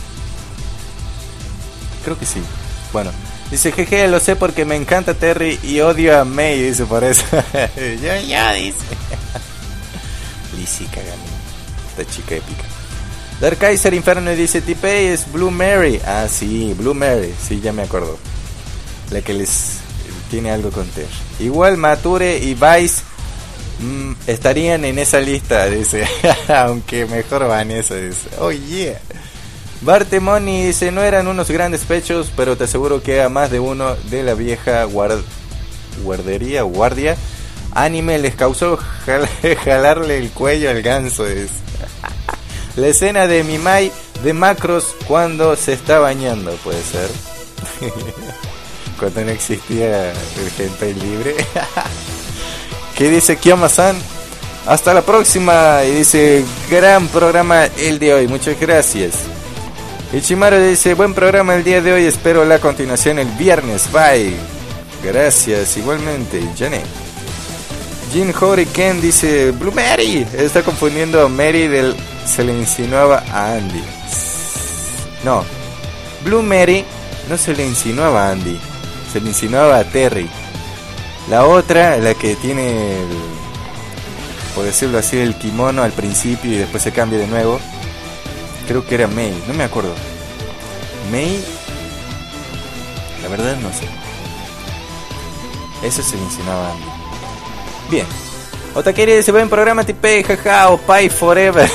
creo que sí. Bueno, dice, jeje, lo sé porque me encanta Terry y odio a Mei, dice, por eso. yo, dice. Lizzie Kagamine, esta chica épica. Dark Kaiser Inferno dice, Tipei es Blue Mary. Ah, sí, Blue Mary, sí, ya me acuerdo. La que les tiene algo con Ter. Igual Mature y Vice estarían en esa lista, dice. Aunque mejor Vanessa, dice. Oh yeah. Bartemoni dice, no eran unos grandes pechos, pero te aseguro que a más de uno de la vieja guardia anime les causó jalarle el cuello al ganso, dice. La escena de Mimai de macros cuando se está bañando, puede ser. Cuando no existía el hentai libre. ¿Qué dice Kiyama-san? Hasta la próxima. Y dice, gran programa el de hoy, muchas gracias. Ichimaru dice, buen programa el día de hoy, espero la continuación el viernes, bye. Gracias, igualmente, Janet. Jin Horiken dice, Blue Mary, está confundiendo a Mary del... Se le insinuaba a Andy. No, Blue Mary no se le insinuaba a Andy, se le insinuaba a Terry. La otra, la que tiene el, por decirlo así, el kimono al principio y después se cambia de nuevo, creo que era May, no me acuerdo. May, la verdad no sé. Eso se le insinuaba a Andy. Bien. Otakeri dice, buen programa tipe, jaja, o Pai Forever.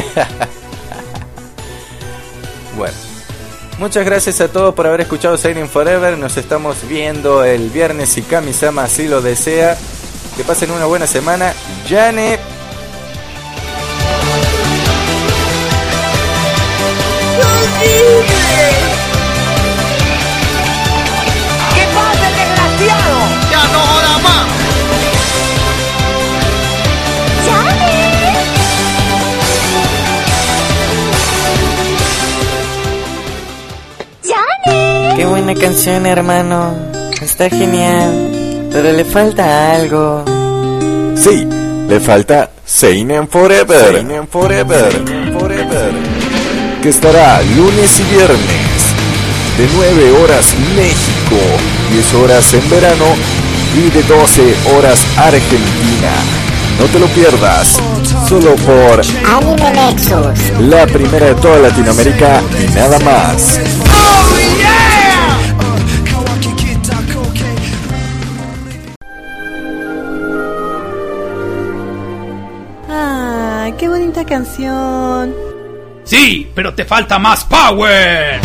Bueno, muchas gracias a todos por haber escuchado Seinen Forever. Nos estamos viendo el viernes si Kami-sama así lo desea. Que pasen una buena semana. Yane. ¿Qué pasa, desgraciado? ¡Ya no joda más! Qué buena canción, hermano. Está genial. Pero le falta algo. Sí, le falta Seinen Forever. Seinen Forever. Seinen Forever. Que estará lunes y viernes. De 9 horas México, 10 horas en verano y de 12 horas Argentina. No te lo pierdas. Solo por Anime Nexus, la primera de toda Latinoamérica y nada más. ¡Ah, qué bonita canción! Sí, pero te falta más power.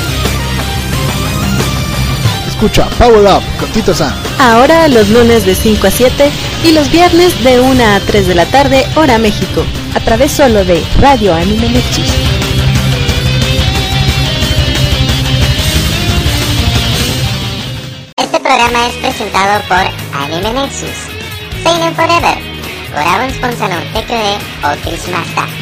Escucha Power Up con Tito-san. Ahora los lunes de 5 a 7 y los viernes de 1 a 3 de la tarde, hora México, a través solo de Radio Anime Nexus. Este programa es presentado por Anime Nexus, Seinen Forever, Goraun Sponsor no Teku de Okirimashita.